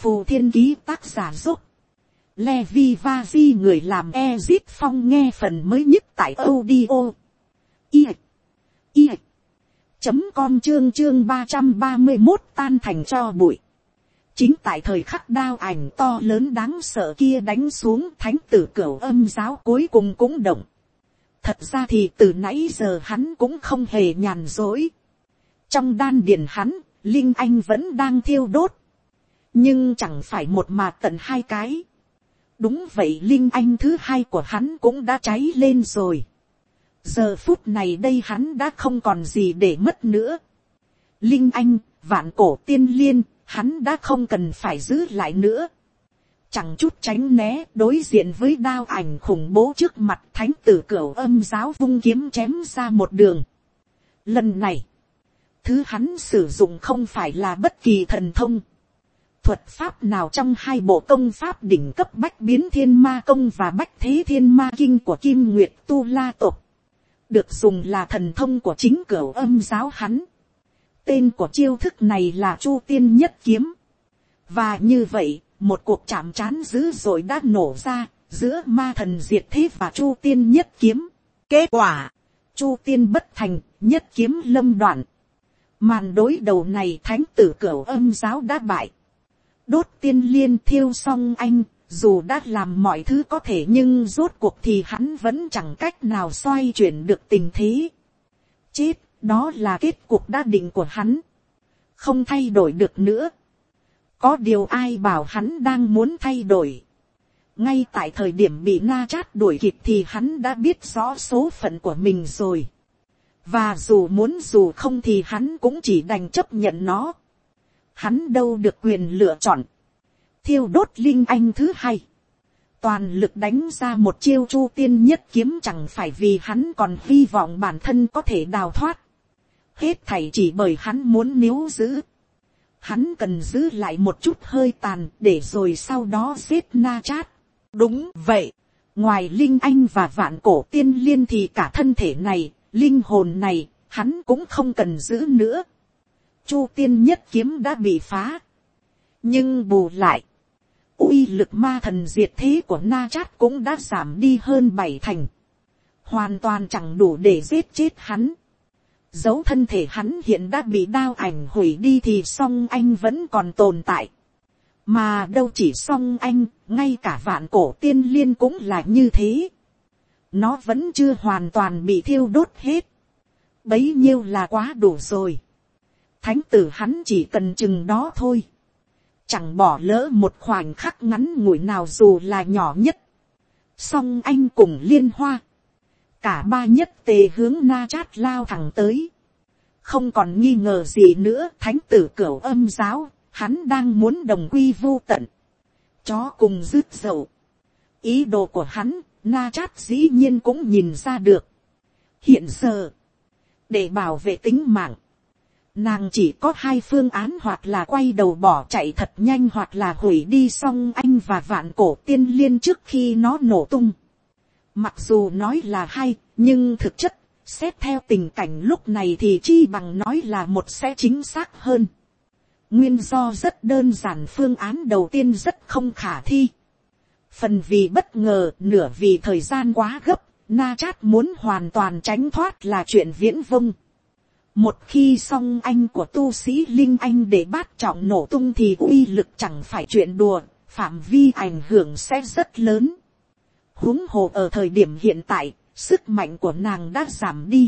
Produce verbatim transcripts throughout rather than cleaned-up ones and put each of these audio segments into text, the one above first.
Phù Thiên Ký tác giả giúp. Levi Vazi người làm Ezit Phong nghe phần mới nhất tại audio. I. I. Chấm com chương chương ba trăm ba mươi một tan thành cho bụi. Chính tại thời khắc đao ảnh to lớn đáng sợ kia đánh xuống, thánh tử Cửu Âm giáo cuối cùng cũng động. Thật ra thì từ nãy giờ hắn cũng không hề nhàn dối. Trong đan điền hắn, linh anh vẫn đang thiêu đốt. Nhưng chẳng phải một mà tận hai cái. Đúng vậy, linh anh thứ hai của hắn cũng đã cháy lên rồi. Giờ phút này đây hắn đã không còn gì để mất nữa. Linh anh, vạn cổ tiên liên, hắn đã không cần phải giữ lại nữa. Chẳng chút tránh né, đối diện với đao ảnh khủng bố trước mặt, thánh tử Cửu Âm giáo vung kiếm chém ra một đường. Lần này, thứ hắn sử dụng không phải là bất kỳ thần thông, thuật pháp nào trong hai bộ công pháp đỉnh cấp Bách Biến Thiên Ma Công và Bách Thế Thiên Ma Kinh của Kim Nguyệt Tu La tộc. Được dùng là thần thông của chính Cửu Âm giáo hắn. Tên của chiêu thức này là Chu Tiên Nhất Kiếm. Và như vậy, một cuộc chạm trán dữ dội đã nổ ra, giữa Ma Thần Diệt Thế và Chu Tiên Nhất Kiếm. Kết quả, Chu Tiên bất thành, Nhất Kiếm lâm đoạn. Màn đối đầu này thánh tử Cửu Âm giáo đã bại. Đốt tiên liên thiêu xong anh, dù đã làm mọi thứ có thể nhưng rốt cuộc thì hắn vẫn chẳng cách nào xoay chuyển được tình thế. Chết, đó là kết cục đã định của hắn. Không thay đổi được nữa. Có điều ai bảo hắn đang muốn thay đổi. Ngay tại thời điểm bị Na Chát đuổi kịp thì hắn đã biết rõ số phận của mình rồi. Và dù muốn dù không thì hắn cũng chỉ đành chấp nhận nó. Hắn đâu được quyền lựa chọn. Thiêu đốt linh anh thứ hai. Toàn lực đánh ra một chiêu Chu Tiên Nhất Kiếm, chẳng phải vì hắn còn hy vọng bản thân có thể đào thoát. Hết thảy chỉ bởi hắn muốn níu giữ. Hắn cần giữ lại một chút hơi tàn để rồi sau đó giết Na Chát. Đúng vậy. Ngoài linh anh và vạn cổ tiên liên thì cả thân thể này, linh hồn này, hắn cũng không cần giữ nữa. Chu Tiên Nhất Kiếm đã bị phá. Nhưng bù lại, uy lực Ma Thần Diệt Thế của Na Chát cũng đã giảm đi hơn bảy thành. Hoàn toàn chẳng đủ để giết chết hắn. Dấu thân thể hắn hiện đã bị đao ảnh hủy đi thì song anh vẫn còn tồn tại. Mà đâu chỉ song anh, ngay cả vạn cổ tiên liên cũng là như thế. Nó vẫn chưa hoàn toàn bị thiêu đốt hết. Bấy nhiêu là quá đủ rồi. Thánh tử hắn chỉ cần chừng đó thôi. Chẳng bỏ lỡ một khoảnh khắc ngắn ngủi nào dù là nhỏ nhất. Song anh cùng Liên Hoa. Cả ba nhất tề hướng Na Chát lao thẳng tới. Không còn nghi ngờ gì nữa, thánh tử Cửu Âm giáo, hắn đang muốn đồng quy vô tận. Chó cùng rứt dậu. Ý đồ của hắn, Na Chát dĩ nhiên cũng nhìn ra được. Hiện giờ, để bảo vệ tính mạng, nàng chỉ có hai phương án, hoặc là quay đầu bỏ chạy thật nhanh, hoặc là hủy đi song anh và vạn cổ tiên liên trước khi nó nổ tung. Mặc dù nói là hay, nhưng thực chất, xét theo tình cảnh lúc này thì chi bằng nói là một sẽ chính xác hơn. Nguyên do rất đơn giản, phương án đầu tiên rất không khả thi. Phần vì bất ngờ, nửa vì thời gian quá gấp, Na Chát muốn hoàn toàn tránh thoát là chuyện viễn vông. Một khi song anh của tu sĩ linh anh để bát trọng nổ tung thì uy lực chẳng phải chuyện đùa, phạm vi ảnh hưởng sẽ rất lớn. Huống hồ ở thời điểm hiện tại, sức mạnh của nàng đã giảm đi.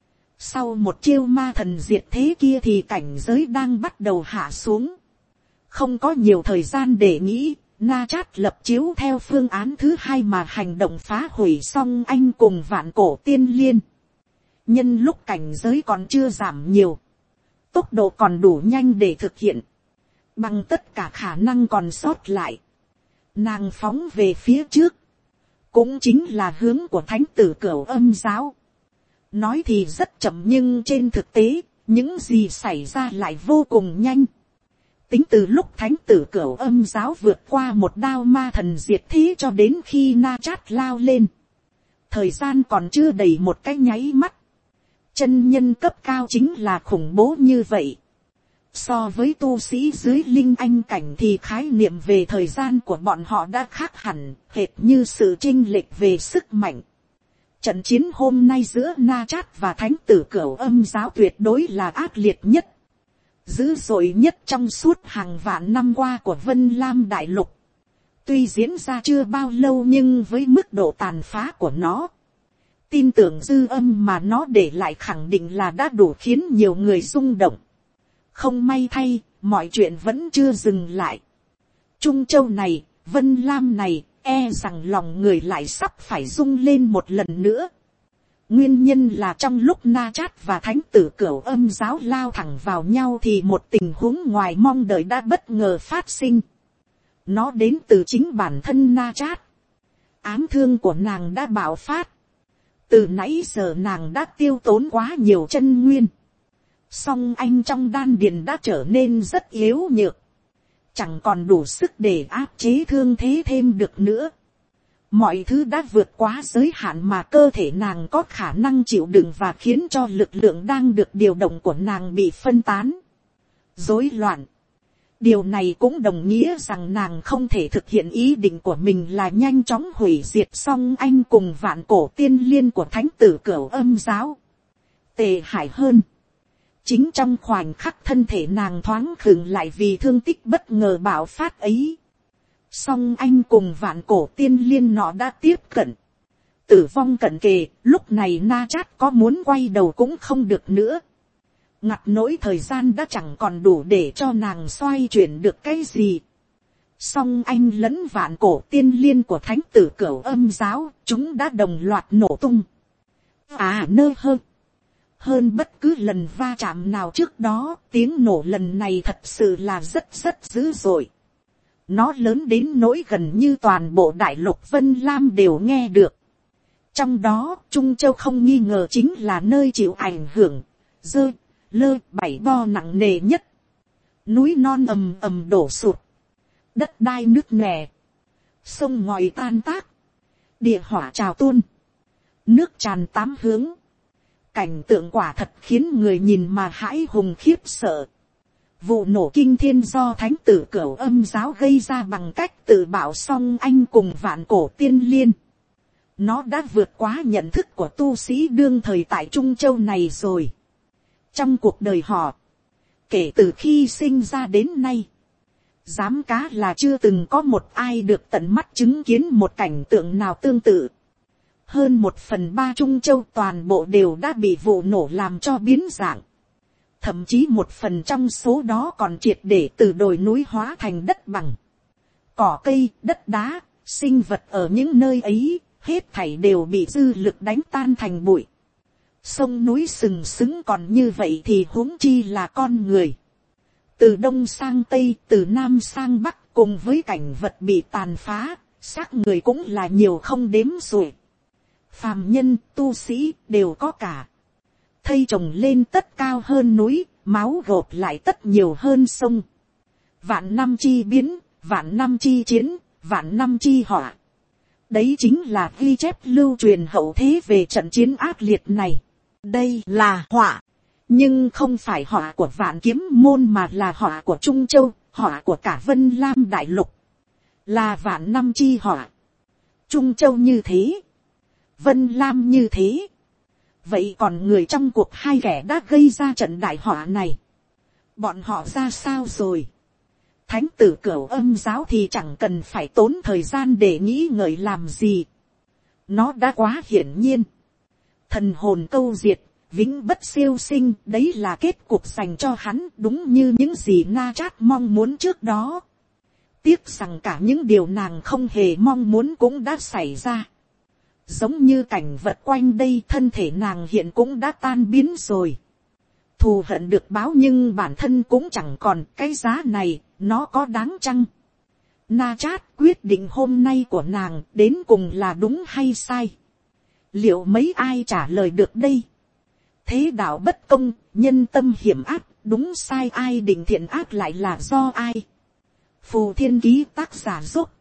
Sau một chiêu Ma Thần Diệt Thế kia thì cảnh giới đang bắt đầu hạ xuống. Không có nhiều thời gian để nghĩ, Na Chát lập chiếu theo phương án thứ hai mà hành động phá hủy song anh cùng vạn cổ tiên liên. Nhân lúc cảnh giới còn chưa giảm nhiều, tốc độ còn đủ nhanh để thực hiện, bằng tất cả khả năng còn sót lại, nàng phóng về phía trước, cũng chính là hướng của thánh tử Cửu Âm giáo. Nói thì rất chậm nhưng trên thực tế, những gì xảy ra lại vô cùng nhanh. Tính từ lúc thánh tử Cửu Âm giáo vượt qua một đao Ma Thần Diệt Thế cho đến khi Na Chát lao lên, thời gian còn chưa đầy một cái nháy mắt. Chân nhân cấp cao chính là khủng bố như vậy. So với tu sĩ dưới linh anh cảnh thì khái niệm về thời gian của bọn họ đã khác hẳn, hệt như sự chênh lệch về sức mạnh. Trận chiến hôm nay giữa Na Chát và thánh tử Cửu Âm giáo tuyệt đối là ác liệt nhất, dữ dội nhất trong suốt hàng vạn năm qua của Vân Lam Đại Lục. Tuy diễn ra chưa bao lâu nhưng với mức độ tàn phá của nó, tin tưởng dư âm mà nó để lại khẳng định là đã đủ khiến nhiều người rung động. Không may thay, mọi chuyện vẫn chưa dừng lại. Trung Châu này, Vân Lam này, e rằng lòng người lại sắp phải rung lên một lần nữa. Nguyên nhân là trong lúc Na Chát và thánh tử Cửu Âm giáo lao thẳng vào nhau thì một tình huống ngoài mong đợi đã bất ngờ phát sinh. Nó đến từ chính bản thân Na Chát. Ám thương của nàng đã bạo phát. Từ nãy giờ nàng đã tiêu tốn quá nhiều chân nguyên. Song anh trong đan điền đã trở nên rất yếu nhược. Chẳng còn đủ sức để áp chế thương thế thêm được nữa. Mọi thứ đã vượt quá giới hạn mà cơ thể nàng có khả năng chịu đựng và khiến cho lực lượng đang được điều động của nàng bị phân tán, rối loạn. Điều này cũng đồng nghĩa rằng nàng không thể thực hiện ý định của mình là nhanh chóng hủy diệt song anh cùng vạn cổ tiên liên của thánh tử Cửu Âm giáo. Tệ hại hơn, chính trong khoảnh khắc thân thể nàng thoáng khựng lại vì thương tích bất ngờ bạo phát ấy, song anh cùng vạn cổ tiên liên nọ đã tiếp cận, tử vong cận kề. Lúc này Na Chát có muốn quay đầu cũng không được nữa, ngặt nỗi thời gian đã chẳng còn đủ để cho nàng xoay chuyển được cái gì. Song anh lẫn vạn cổ tiên liên của thánh tử Cửu Âm giáo, chúng đã đồng loạt nổ tung. À nơ hơn hơn bất cứ lần va chạm nào trước đó, tiếng nổ lần này thật sự là rất rất dữ dội. Nó lớn đến nỗi gần như toàn bộ đại lục Vân Lam đều nghe được. Trong đó, Trung Châu không nghi ngờ chính là nơi chịu ảnh hưởng, dơ, lơ, bảy bo nặng nề nhất. Núi non ầm ầm đổ sụt, đất đai nứt nẻ, sông ngòi tan tác, địa hỏa trào tuôn, nước tràn tám hướng. Cảnh tượng quả thật khiến người nhìn mà hãi hùng khiếp sợ. Vụ nổ kinh thiên do thánh tử Cửu Âm giáo gây ra bằng cách tự bảo song anh cùng vạn cổ tiên liên. Nó đã vượt quá nhận thức của tu sĩ đương thời tại Trung Châu này rồi. Trong cuộc đời họ, kể từ khi sinh ra đến nay, dám cá là chưa từng có một ai được tận mắt chứng kiến một cảnh tượng nào tương tự. Hơn một phần ba Trung Châu toàn bộ đều đã bị vụ nổ làm cho biến dạng. Thậm chí một phần trong số đó còn triệt để từ đồi núi hóa thành đất bằng. Cỏ cây, đất đá, sinh vật ở những nơi ấy, hết thảy đều bị dư lực đánh tan thành bụi. Sông núi sừng sững còn như vậy thì huống chi là con người. Từ đông sang tây, từ nam sang bắc, cùng với cảnh vật bị tàn phá, xác người cũng là nhiều không đếm xuể. Phàm nhân, tu sĩ, đều có cả. Thây trồng lên tất cao hơn núi, máu gộp lại tất nhiều hơn sông. Vạn năm chi biến, vạn năm chi chiến, vạn năm chi họa. Đấy chính là ghi chép lưu truyền hậu thế về trận chiến ác liệt này. Đây là họa, nhưng không phải họa của Vạn Kiếm môn mà là họa của Trung Châu, họa của cả Vân Lam Đại Lục. Là vạn năm chi họa. Trung Châu như thế, Vân Lam như thế. Vậy còn người trong cuộc hai kẻ đã gây ra trận đại họa này, bọn họ ra sao rồi? Thánh tử Cửu Âm giáo thì chẳng cần phải tốn thời gian để nghĩ ngợi làm gì. Nó đã quá hiển nhiên. Thần hồn câu diệt, vĩnh bất siêu sinh, đấy là kết cục dành cho hắn, đúng như những gì Na Chát mong muốn trước đó. Tiếc rằng cả những điều nàng không hề mong muốn cũng đã xảy ra. Giống như cảnh vật quanh đây, thân thể nàng hiện cũng đã tan biến rồi. Thù hận được báo nhưng bản thân cũng chẳng còn, cái giá này, nó có đáng chăng? Na Chát quyết định hôm nay của nàng đến cùng là đúng hay sai? Liệu mấy ai trả lời được đây? Thế đạo bất công, nhân tâm hiểm ác, đúng sai ai định thiện ác lại là do ai? Phù Thiên Ký tác giả giúp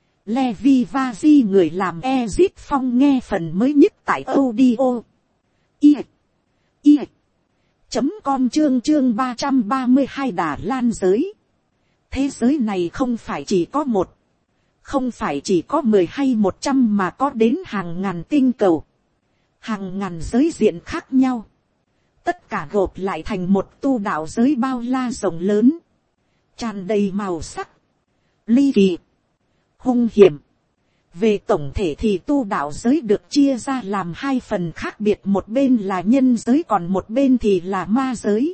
Levi Vazi người làm Ezit Phong nghe phần mới nhất tại audio i i chấm com chương chương ba trăm ba mươi hai Đà Lan giới. Thế giới này không phải chỉ có một, không phải chỉ có mười hay một trăm mà có đến hàng ngàn tinh cầu, hàng ngàn giới diện khác nhau, tất cả gộp lại thành một tu đạo giới bao la rộng lớn, tràn đầy màu sắc, ly kỳ, hung hiểm. Về tổng thể thì tu đạo giới được chia ra làm hai phần khác biệt, một bên là nhân giới còn một bên thì là ma giới.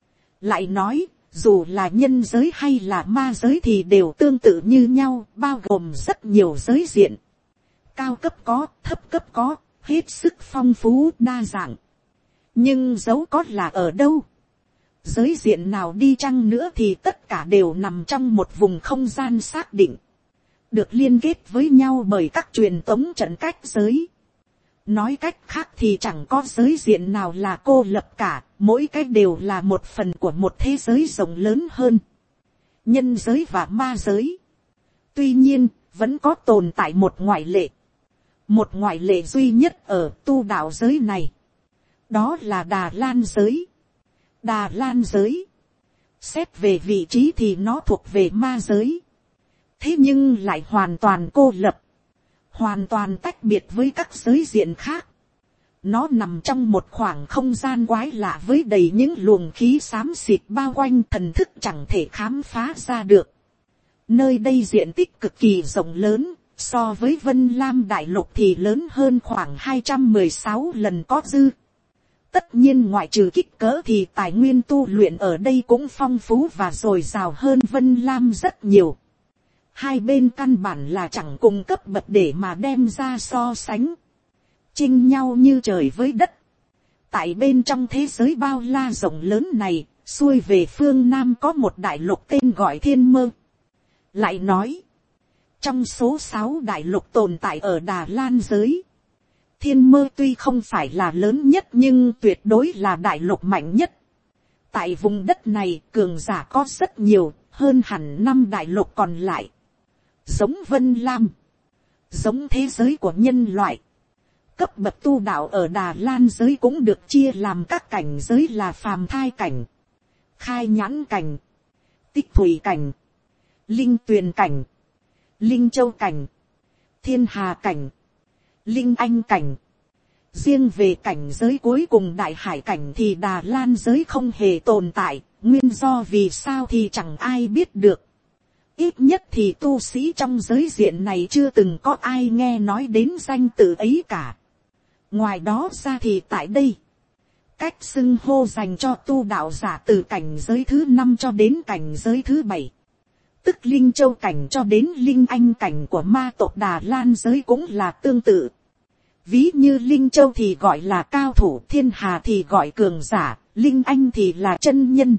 Lại nói, dù là nhân giới hay là ma giới thì đều tương tự như nhau, bao gồm rất nhiều giới diện. Cao cấp có, thấp cấp có, hết sức phong phú, đa dạng. Nhưng dấu có là ở đâu? Giới diện nào đi chăng nữa thì tất cả đều nằm trong một vùng không gian xác định, được liên kết với nhau bởi các truyền tống trận cách giới. Nói cách khác thì chẳng có giới diện nào là cô lập cả, mỗi cái đều là một phần của một thế giới rộng lớn hơn, nhân giới và ma giới. Tuy nhiên, vẫn có tồn tại một ngoại lệ, một ngoại lệ duy nhất ở tu đạo giới này, đó là Đà Lan giới. Đà Lan giới, xét về vị trí thì nó thuộc về ma giới, thế nhưng lại hoàn toàn cô lập, hoàn toàn tách biệt với các giới diện khác. Nó nằm trong một khoảng không gian quái lạ với đầy những luồng khí xám xịt bao quanh, thần thức chẳng thể khám phá ra được. Nơi đây diện tích cực kỳ rộng lớn, so với Vân Lam đại lục thì lớn hơn khoảng hai trăm mười sáu lần có dư. Tất nhiên ngoại trừ kích cỡ thì tài nguyên tu luyện ở đây cũng phong phú và dồi dào hơn Vân Lam rất nhiều. Hai bên căn bản là chẳng cùng cấp bậc để mà đem ra so sánh, chênh nhau như trời với đất. Tại bên trong thế giới bao la rộng lớn này, xuôi về phương Nam có một đại lục tên gọi Thiên Mơ. Lại nói, trong số sáu đại lục tồn tại ở Đà Lan giới, Thiên Mơ tuy không phải là lớn nhất nhưng tuyệt đối là đại lục mạnh nhất. Tại vùng đất này cường giả có rất nhiều, hơn hẳn năm đại lục còn lại. Giống Vân Lam, giống thế giới của nhân loại, cấp bậc tu đạo ở Đà Lan giới cũng được chia làm các cảnh giới là phàm thai cảnh, khai nhãn cảnh, tích thủy cảnh, linh tuyền cảnh, linh châu cảnh, thiên hà cảnh, linh anh cảnh. Riêng về cảnh giới cuối cùng đại hải cảnh thì Đà Lan giới không hề tồn tại, nguyên do vì sao thì chẳng ai biết được. Ít nhất thì tu sĩ trong giới diện này chưa từng có ai nghe nói đến danh tự ấy cả. Ngoài đó ra thì tại đây, cách xưng hô dành cho tu đạo giả từ cảnh giới thứ năm cho đến cảnh giới thứ bảy, tức linh châu cảnh cho đến linh anh cảnh của ma tộc Đà Lan giới cũng là tương tự. Ví như linh châu thì gọi là cao thủ, thiên hà thì gọi cường giả, linh anh thì là chân nhân.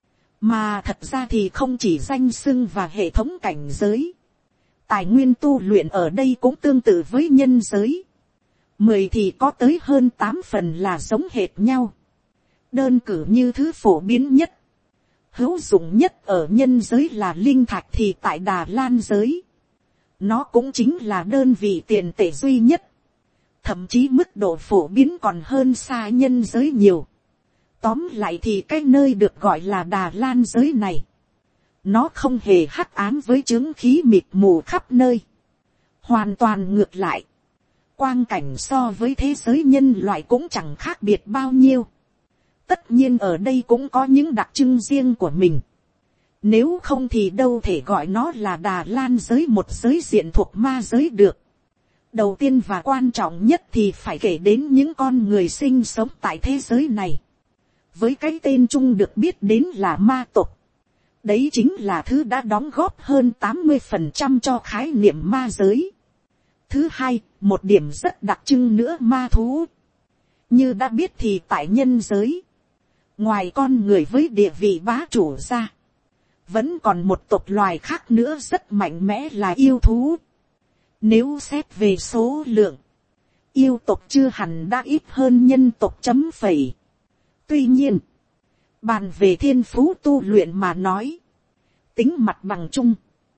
Mà thật ra thì không chỉ danh xưng và hệ thống cảnh giới, tài nguyên tu luyện ở đây cũng tương tự với nhân giới. Mười thì có tới hơn tám phần là giống hệt nhau. Đơn cử như thứ phổ biến nhất, hữu dụng nhất ở nhân giới là linh thạch thì tại Đà Lan giới, nó cũng chính là đơn vị tiền tệ duy nhất. Thậm chí mức độ phổ biến còn hơn xa nhân giới nhiều. Tóm lại thì cái nơi được gọi là Đà Lan giới này, nó không hề hắc ám với chứng khí mịt mù khắp nơi. Hoàn toàn ngược lại, quang cảnh so với thế giới nhân loại cũng chẳng khác biệt bao nhiêu. Tất nhiên ở đây cũng có những đặc trưng riêng của mình. Nếu không thì đâu thể gọi nó là Đà Lan giới, một giới diện thuộc ma giới được. Đầu tiên và quan trọng nhất thì phải kể đến những con người sinh sống tại thế giới này, với cái tên chung được biết đến là ma tộc. Đấy chính là thứ đã đóng góp hơn tám mươi phần trăm cho khái niệm ma giới. Thứ hai, một điểm rất đặc trưng nữa, ma thú. Như đã biết thì tại nhân giới, ngoài con người với địa vị bá chủ ra, vẫn còn một tộc loài khác nữa rất mạnh mẽ là yêu thú. Nếu xét về số lượng, yêu tộc chưa hẳn đã ít hơn nhân tộc chấm phẩy. Tuy nhiên, bàn về thiên phú tu luyện mà nói, tính mặt bằng chung,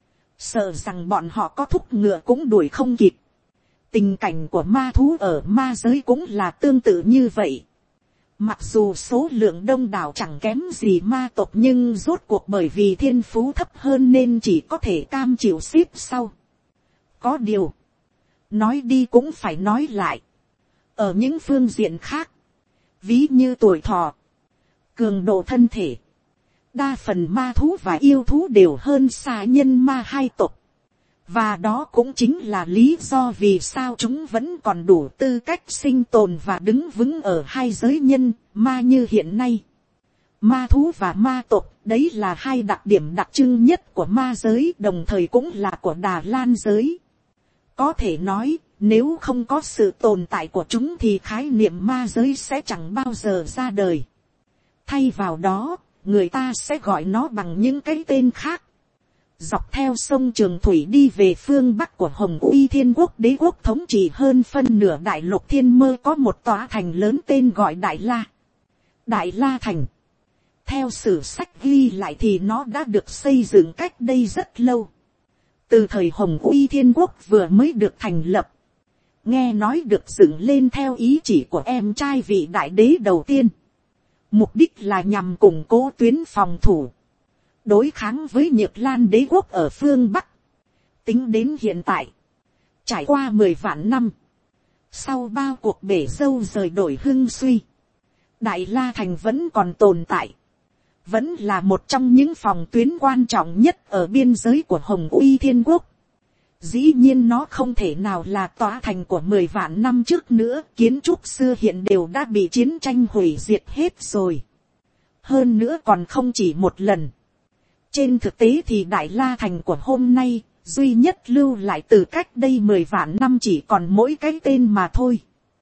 sợ rằng bọn họ có thúc ngựa cũng đuổi không kịp. Tình cảnh của ma thú ở ma giới cũng là tương tự như vậy. Mặc dù số lượng đông đảo chẳng kém gì ma tộc, nhưng rốt cuộc bởi vì thiên phú thấp hơn nên chỉ có thể cam chịu xếp sau. Có điều, nói đi cũng phải nói lại. Ở những phương diện khác, ví như tuổi thọ, cường độ thân thể, đa phần ma thú và yêu thú đều hơn xa nhân ma hai tộc. Và đó cũng chính là lý do vì sao chúng vẫn còn đủ tư cách sinh tồn và đứng vững ở hai giới nhân, ma như hiện nay. Ma thú và ma tộc, đấy là hai đặc điểm đặc trưng nhất của ma giới, đồng thời cũng là của Đà Lan giới. Có thể nói, nếu không có sự tồn tại của chúng thì khái niệm ma giới sẽ chẳng bao giờ ra đời. Thay vào đó, người ta sẽ gọi nó bằng những cái tên khác. Dọc theo sông Trường Thủy đi về phương Bắc của Hồng Uy Thiên Quốc đế quốc thống trị hơn phân nửa đại lục Thiên Mơ có một tòa thành lớn tên gọi Đại La. Đại La Thành. Theo sử sách ghi lại thì nó đã được xây dựng cách đây rất lâu. Từ thời Hồng Uy Thiên Quốc vừa mới được thành lập. Nghe nói được dựng lên theo ý chỉ của em trai vị đại đế đầu tiên. Mục đích là nhằm củng cố tuyến phòng thủ, đối kháng với Nhược Lan đế quốc ở phương Bắc. Tính đến hiện tại, trải qua mười vạn năm, sau bao cuộc bể dâu rời đổi hưng suy, Đại La Thành vẫn còn tồn tại, vẫn là một trong những phòng tuyến quan trọng nhất ở biên giới của Hồng Uy Thiên Quốc. Dĩ nhiên nó không thể nào là tòa thành của mười vạn năm trước nữa, kiến trúc xưa hiện đều đã bị chiến tranh hủy diệt hết rồi. Hơn nữa còn không chỉ một lần. Trên thực tế thì Đại La Thành của hôm nay, duy nhất lưu lại từ cách đây mười vạn năm chỉ còn mỗi cái tên mà thôi.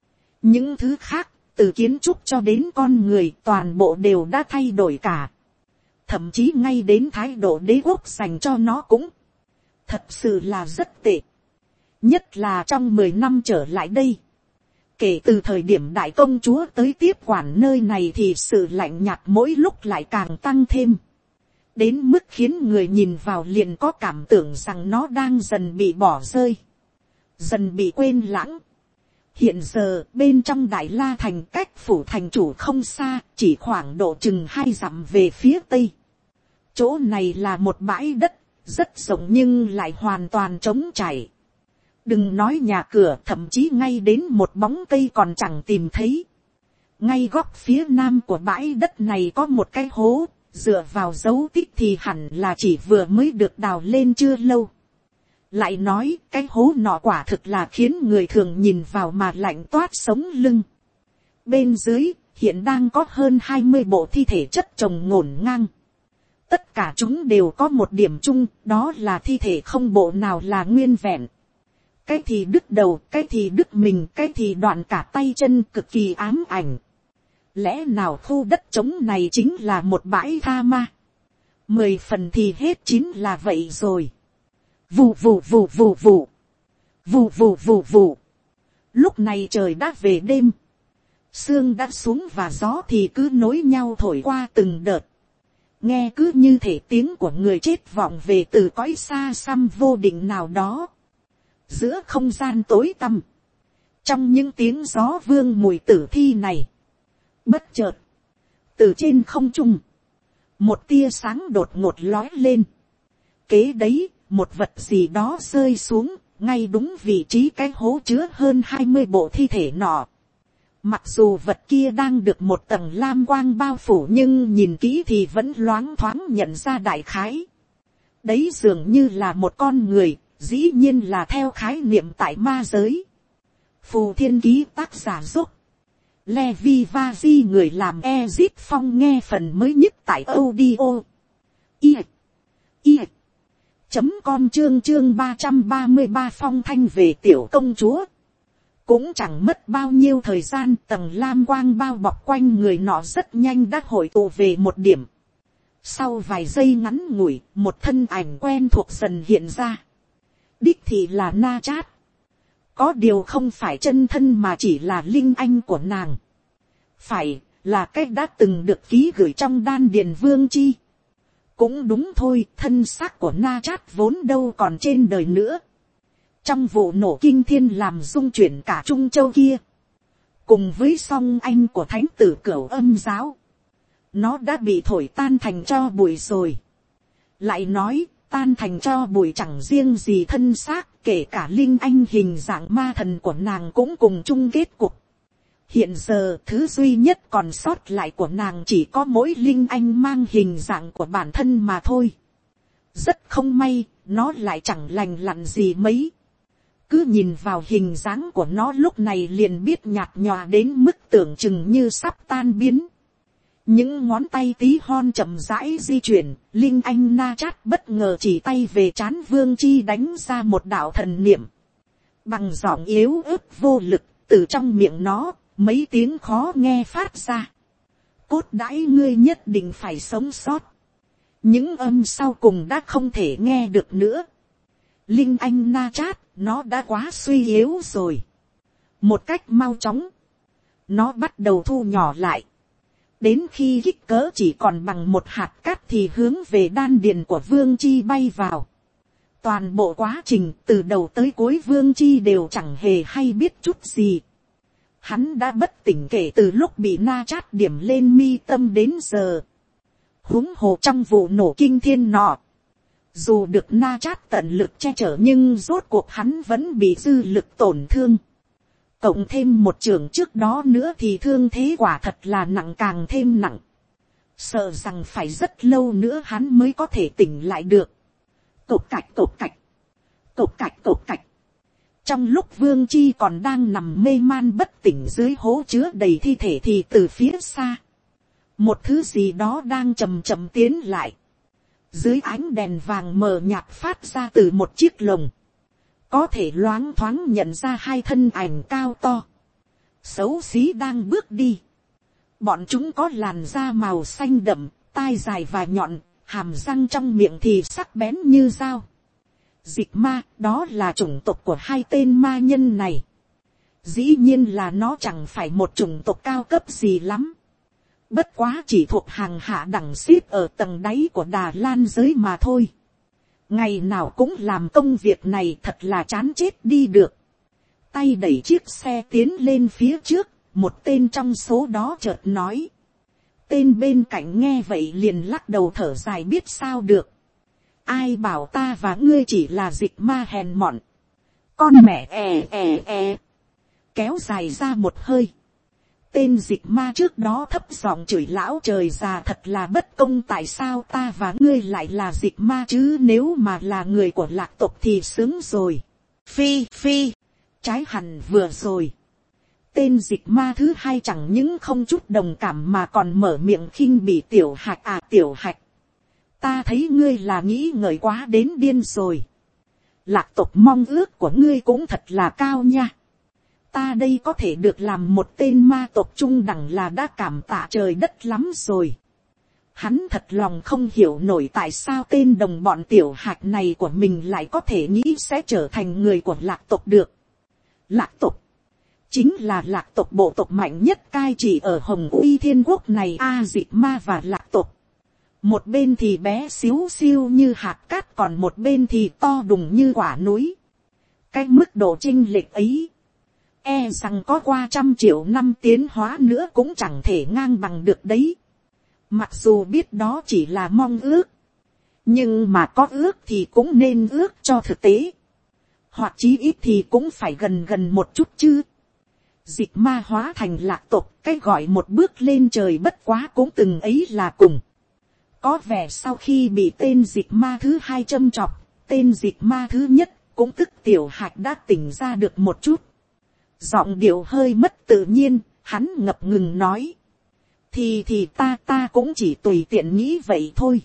Những thứ khác, từ kiến trúc cho đến con người, toàn bộ đều đã thay đổi cả. Thậm chí ngay đến thái độ đế quốc dành cho nó cũng thật sự là rất tệ. Nhất là trong mười năm trở lại đây. Kể từ thời điểm đại công chúa tới tiếp quản nơi này thì sự lạnh nhạt mỗi lúc lại càng tăng thêm. Đến mức khiến người nhìn vào liền có cảm tưởng rằng nó đang dần bị bỏ rơi. Dần bị quên lãng. Hiện giờ bên trong Đại La Thành cách phủ thành chủ không xa, chỉ khoảng độ chừng hai dặm về phía tây. Chỗ này là một bãi đất, rất rộng nhưng lại hoàn toàn trống trải. Đừng nói nhà cửa, thậm chí ngay đến một bóng cây còn chẳng tìm thấy. Ngay góc phía nam của bãi đất này có một cái hố, dựa vào dấu tích thì hẳn là chỉ vừa mới được đào lên chưa lâu. Lại nói cái hố nọ quả thực là khiến người thường nhìn vào mà lạnh toát sống lưng. Bên dưới hiện đang có hơn hai mươi bộ thi thể chất chồng ngổn ngang. Tất cả chúng đều có một điểm chung, đó là thi thể không bộ nào là nguyên vẹn. Cái thì đứt đầu, cái thì đứt mình, cái thì đoạn cả tay chân, cực kỳ ám ảnh. Lẽ nào khu đất trống này chính là một bãi tha ma? Mười phần thì hết chín là vậy rồi. Vù vù vù vù vù. Vù vù vù vù. Lúc này trời đã về đêm. Sương đã xuống và gió thì cứ nối nhau thổi qua từng đợt. Nghe cứ như thể tiếng của người chết vọng về từ cõi xa xăm vô định nào đó. Giữa không gian tối tăm. Trong những tiếng gió vương mùi tử thi này. Bất chợt. Từ trên không trung. Một tia sáng đột ngột lói lên. Kế đấy, một vật gì đó rơi xuống, ngay đúng vị trí cái hố chứa hơn hai mươi bộ thi thể nọ. Mặc dù vật kia đang được một tầng lam quang bao phủ nhưng nhìn kỹ thì vẫn loáng thoáng nhận ra đại khái. Đấy dường như là một con người, dĩ nhiên là theo khái niệm tại ma giới. Phù Thiên Ký tác giả giúp. Levi Vazi người làm Ezit Phong nghe phần mới nhất tại audio. I. I. Chấm com chương chương ba trăm ba mươi ba phong thanh về tiểu công chúa. Cũng chẳng mất bao nhiêu thời gian, tầng lam quang bao bọc quanh người nọ rất nhanh đã hội tụ về một điểm. Sau vài giây ngắn ngủi, một thân ảnh quen thuộc dần hiện ra. Đích thị là Na Chát. Có điều không phải chân thân mà chỉ là linh anh của nàng. Phải, là cách đã từng được ký gửi trong đan điền vương chi. Cũng đúng thôi, thân xác của Na Chát vốn đâu còn trên đời nữa. Trong vụ nổ kinh thiên làm rung chuyển cả Trung Châu kia. cùng với song anh của thánh tử cửu âm giáo, nó đã bị thổi tan thành tro bụi rồi. Lại nói, tan thành tro bụi chẳng riêng gì thân xác, kể cả linh anh hình dạng ma thần của nàng cũng cùng chung kết cục. Hiện giờ thứ duy nhất còn sót lại của nàng chỉ có mỗi linh anh mang hình dạng của bản thân mà thôi. Rất không may, nó lại chẳng lành lặn gì mấy. Cứ nhìn vào hình dáng của nó lúc này liền biết nhạt nhòa đến mức tưởng chừng như sắp tan biến. Những ngón tay tí hon chậm rãi di chuyển, linh anh na chát bất ngờ chỉ tay về trán Vương Chi đánh ra một đạo thần niệm. Bằng giọng yếu ớt vô lực, từ trong miệng nó, mấy tiếng khó nghe phát ra. Cốt đãi ngươi nhất định phải sống sót. Những âm sau cùng đã không thể nghe được nữa. Linh anh na chát, nó đã quá suy yếu rồi. Một cách mau chóng, nó bắt đầu thu nhỏ lại. Đến khi kích cỡ chỉ còn bằng một hạt cát thì hướng về đan điền của Vương Chi bay vào. Toàn bộ quá trình từ đầu tới cuối Vương Chi đều chẳng hề hay biết chút gì. Hắn đã bất tỉnh kể từ lúc bị na chát điểm lên mi tâm đến giờ. Huống hồ trong vụ nổ kinh thiên nọ, dù được na chát tận lực che chở nhưng rốt cuộc hắn vẫn bị dư lực tổn thương. Cộng thêm một trường trước đó nữa thì thương thế quả thật là nặng càng thêm nặng. Sợ rằng phải rất lâu nữa hắn mới có thể tỉnh lại được. Cộc cạch cộc cạch. Cộc cạch cộc cạch. Trong lúc Vương Chi còn đang nằm mê man bất tỉnh dưới hố chứa đầy thi thể thì từ phía xa, một thứ gì đó đang chậm chậm tiến lại. Dưới ánh đèn vàng mờ nhạt phát ra từ một chiếc lồng, có thể loáng thoáng nhận ra hai thân ảnh cao to, xấu xí đang bước đi. Bọn chúng có làn da màu xanh đậm, tai dài và nhọn, hàm răng trong miệng thì sắc bén như dao. Dịch ma, đó là chủng tộc của hai tên ma nhân này. Dĩ nhiên là nó chẳng phải một chủng tộc cao cấp gì lắm. Bất quá chỉ thuộc hàng hạ đẳng xếp ở tầng đáy của Đà Lan giới mà thôi. Ngày nào cũng làm công việc này thật là chán chết đi được. Tay đẩy chiếc xe tiến lên phía trước, một tên trong số đó chợt nói. Tên bên cạnh nghe vậy liền lắc đầu thở dài biết sao được. Ai bảo ta và ngươi chỉ là dịch ma hèn mọn. Con mẹ e e e. Kéo dài ra một hơi. Tên dịch ma trước đó thấp giọng chửi lão trời già thật là bất công, tại sao ta và ngươi lại là dịch ma chứ, nếu mà là người của lạc tộc thì sướng rồi. Phi phi, trái hẳn vừa rồi. Tên dịch ma thứ hai chẳng những không chút đồng cảm mà còn mở miệng khinh bỉ tiểu hạch à tiểu hạch. Ta thấy ngươi là nghĩ ngợi quá đến điên rồi. Lạc tộc mong ước của ngươi cũng thật là cao nha. Ta đây có thể được làm một tên ma tộc trung đẳng là đã cảm tạ trời đất lắm rồi. Hắn thật lòng không hiểu nổi tại sao tên đồng bọn tiểu hạch này của mình lại có thể nghĩ sẽ trở thành người của lạc tộc được. Lạc tộc chính là lạc tộc bộ tộc mạnh nhất cai trị ở Hồng Uy Thiên Quốc này a. À, dịch ma và lạc tộc, một bên thì bé xíu xiu như hạt cát, còn một bên thì to đùng như quả núi. Cái mức độ chênh lệch ấy, e rằng có qua trăm triệu năm tiến hóa nữa cũng chẳng thể ngang bằng được đấy. Mặc dù biết đó chỉ là mong ước, nhưng mà có ước thì cũng nên ước cho thực tế, hoặc chí ít thì cũng phải gần gần một chút chứ. Dịch ma hóa thành lạc tộc, cái gọi một bước lên trời bất quá cũng từng ấy là cùng. Có vẻ sau khi bị tên dịch ma thứ hai châm chọc, tên dịch ma thứ nhất cũng tức tiểu hạch đã tỉnh ra được một chút. Giọng điệu hơi mất tự nhiên, hắn ngập ngừng nói. Thì thì ta ta cũng chỉ tùy tiện nghĩ vậy thôi.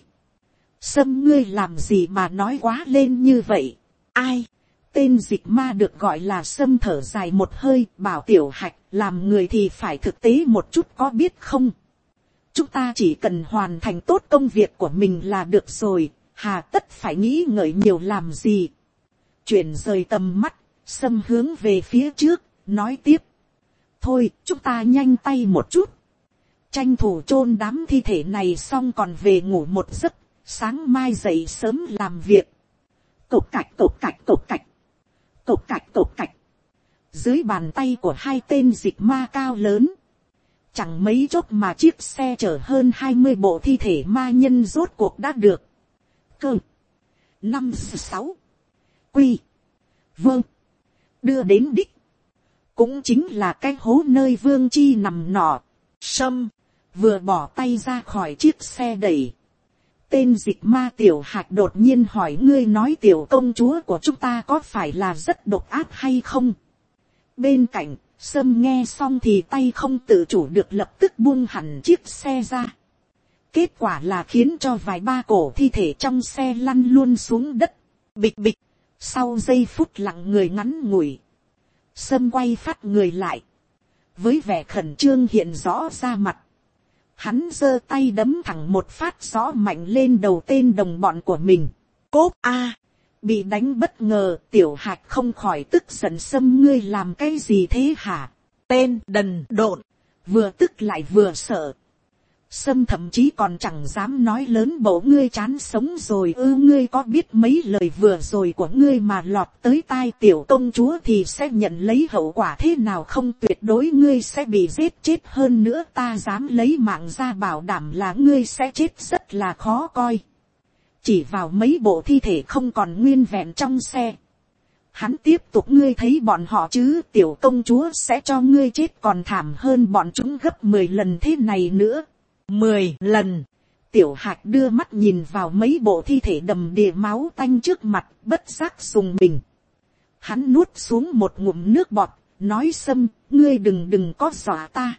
Sâm ngươi làm gì mà nói quá lên như vậy. Ai? Tên dịch ma được gọi là Sâm thở dài một hơi, bảo tiểu hạch làm người thì phải thực tế một chút có biết không. Chúng ta chỉ cần hoàn thành tốt công việc của mình là được rồi, hà tất phải nghĩ ngợi nhiều làm gì. Chuyển rời tầm mắt, Sâm hướng về phía trước, nói tiếp. Thôi, chúng ta nhanh tay một chút. Tranh thủ chôn đám thi thể này xong còn về ngủ một giấc, sáng mai dậy sớm làm việc. Cộc cạch cộc cạch cộc cạch. Cộc cạch cộc cạch. Dưới bàn tay của hai tên dịch ma cao lớn, chẳng mấy chốc mà chiếc xe chở hơn hai mươi bộ thi thể ma nhân rốt cuộc đã được cơ năm sáu quy vâng đưa đến đích, cũng chính là cái hố nơi vương chi nằm nọ. Sâm vừa bỏ tay ra khỏi chiếc xe đẩy, tên dịch ma tiểu hạt đột nhiên hỏi, ngươi nói tiểu công chúa của chúng ta có phải là rất độc ác hay không? Bên cạnh, Sâm nghe xong thì tay không tự chủ được lập tức buông hẳn chiếc xe ra. Kết quả là khiến cho vài ba cổ thi thể trong xe lăn luôn xuống đất. Bịch bịch, sau giây phút lặng người ngắn ngủi, Sâm quay phát người lại, với vẻ khẩn trương hiện rõ ra mặt. Hắn giơ tay đấm thẳng một phát rõ mạnh lên đầu tên đồng bọn của mình. Cốp a, bị đánh bất ngờ, tiểu hạt không khỏi tức giận. Sâm, ngươi làm cái gì thế hả? Tên đần độn, vừa tức lại vừa sợ. Sâm thậm chí còn chẳng dám nói lớn, bộ ngươi chán sống rồi ư? Ngươi có biết mấy lời vừa rồi của ngươi mà lọt tới tai tiểu công chúa thì sẽ nhận lấy hậu quả thế nào không? Tuyệt đối ngươi sẽ bị giết chết, hơn nữa ta dám lấy mạng ra bảo đảm là ngươi sẽ chết rất là khó coi. Chỉ vào mấy bộ thi thể không còn nguyên vẹn trong xe, hắn tiếp tục, ngươi thấy bọn họ chứ, tiểu công chúa sẽ cho ngươi chết còn thảm hơn bọn chúng gấp mười lần thế này nữa. Mười lần. Tiểu hạt đưa mắt nhìn vào mấy bộ thi thể đầm đìa máu tanh trước mặt, bất giác dùng mình. Hắn nuốt xuống một ngụm nước bọt, nói, Sâm, ngươi đừng đừng có dọa ta.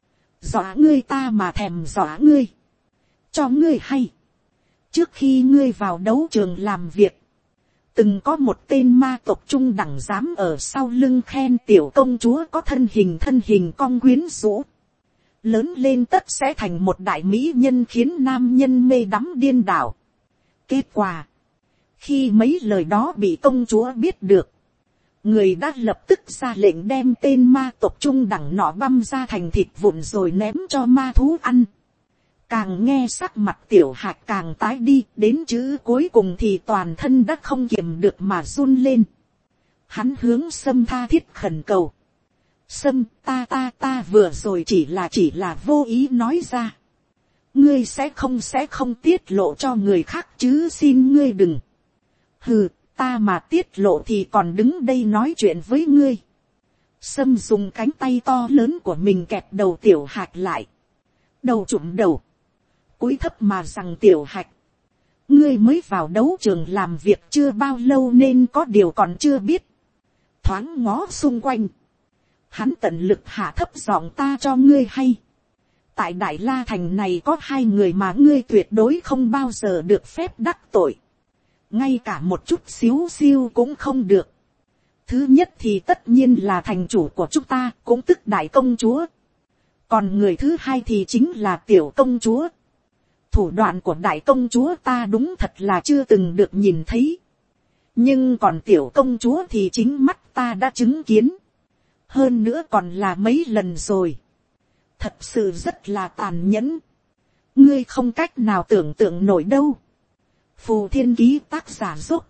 Dọa ngươi ta mà thèm dọa ngươi. Cho ngươi hay, trước khi ngươi vào đấu trường làm việc, từng có một tên ma tộc trung đẳng dám ở sau lưng khen tiểu công chúa có thân hình thân hình cong quyến rũ, lớn lên tất sẽ thành một đại mỹ nhân, khiến nam nhân mê đắm điên đảo. Kết quả, khi mấy lời đó bị công chúa biết được, người đã lập tức ra lệnh đem tên ma tộc trung đẳng nọ băm ra thành thịt vụn rồi ném cho ma thú ăn. Càng nghe sắc mặt tiểu hạt càng tái đi, đến chữ cuối cùng thì toàn thân đã không kiềm được mà run lên. Hắn hướng Sâm tha thiết khẩn cầu, Sâm, ta ta ta vừa rồi chỉ là chỉ là vô ý nói ra. Ngươi sẽ không sẽ không tiết lộ cho người khác chứ, xin ngươi đừng. Hừ, ta mà tiết lộ thì còn đứng đây nói chuyện với ngươi. Sâm dùng cánh tay to lớn của mình kẹp đầu tiểu hạt lại. Đầu trụm đầu, cúi thấp mà rằng, tiểu hạt, ngươi mới vào đấu trường làm việc chưa bao lâu nên có điều còn chưa biết. Thoáng ngó xung quanh, hắn tận lực hạ thấp giọng, ta cho ngươi hay, tại Đại La Thành này có hai người mà ngươi tuyệt đối không bao giờ được phép đắc tội, ngay cả một chút xíu xiu cũng không được. Thứ nhất thì tất nhiên là thành chủ của chúng ta, cũng tức đại công chúa. Còn người thứ hai thì chính là tiểu công chúa. Thủ đoạn của đại công chúa ta đúng thật là chưa từng được nhìn thấy, nhưng còn tiểu công chúa thì chính mắt ta đã chứng kiến, hơn nữa còn là mấy lần rồi. Thật sự rất là tàn nhẫn, ngươi không cách nào tưởng tượng nổi đâu. Phù Thiên Ký tác giả dốc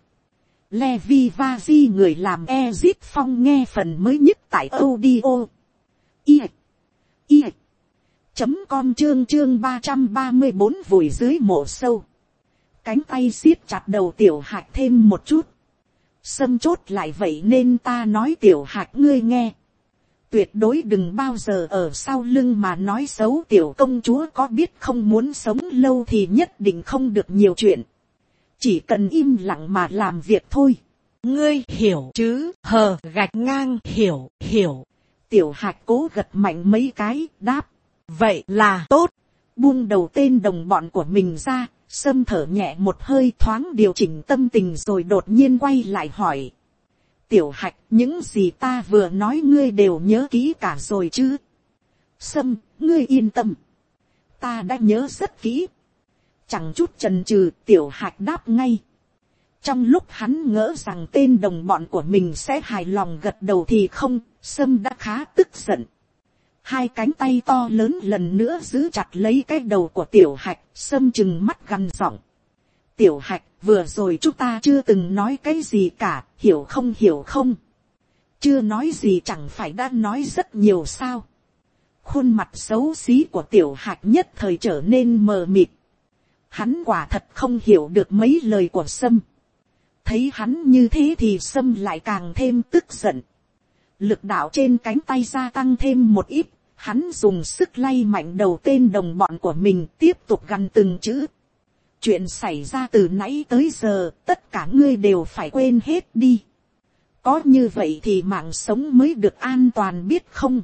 Levi Vazi, người làm Ezip Phong, nghe phần mới nhất tại audio i i chấm com, chương chương ba trăm ba mươi bốn, vùi dưới mộ sâu. Cánh tay siết chặt đầu tiểu hạt thêm một chút. Sâm chốt lại, vậy nên ta nói tiểu hạt ngươi nghe, tuyệt đối đừng bao giờ ở sau lưng mà nói xấu tiểu công chúa, có biết không? Muốn sống lâu thì nhất định không được nhiều chuyện, chỉ cần im lặng mà làm việc thôi. Ngươi hiểu chứ? Hờ gạch ngang, hiểu hiểu. Tiểu hạt cố gật mạnh mấy cái, đáp, vậy là tốt. Buông đầu tên đồng bọn của mình ra, Sâm thở nhẹ một hơi, thoáng điều chỉnh tâm tình rồi đột nhiên quay lại hỏi, tiểu hạch, những gì ta vừa nói ngươi đều nhớ kỹ cả rồi chứ? Sâm, ngươi yên tâm, ta đã nhớ rất kỹ. Chẳng chút chần chừ, tiểu hạch đáp ngay. Trong lúc hắn ngỡ rằng tên đồng bọn của mình sẽ hài lòng gật đầu thì không, Sâm đã khá tức giận. Hai cánh tay to lớn lần nữa giữ chặt lấy cái đầu của tiểu hạch, Sâm chừng mắt gằn giọng, tiểu hạch, vừa rồi chúng ta chưa từng nói cái gì cả, hiểu không hiểu không? chưa nói gì chẳng phải đã nói rất nhiều sao. Khuôn mặt xấu xí của tiểu hạt nhất thời trở nên mờ mịt. Hắn quả thật không hiểu được mấy lời của Sâm. Thấy hắn như thế thì Sâm lại càng thêm tức giận. Lực đạo trên cánh tay gia tăng thêm một ít. Hắn dùng sức lay mạnh đầu tên đồng bọn của mình, tiếp tục gằn từng chữ. Chuyện xảy ra từ nãy tới giờ, tất cả ngươi đều phải quên hết đi. Có như vậy thì mạng sống mới được an toàn biết không?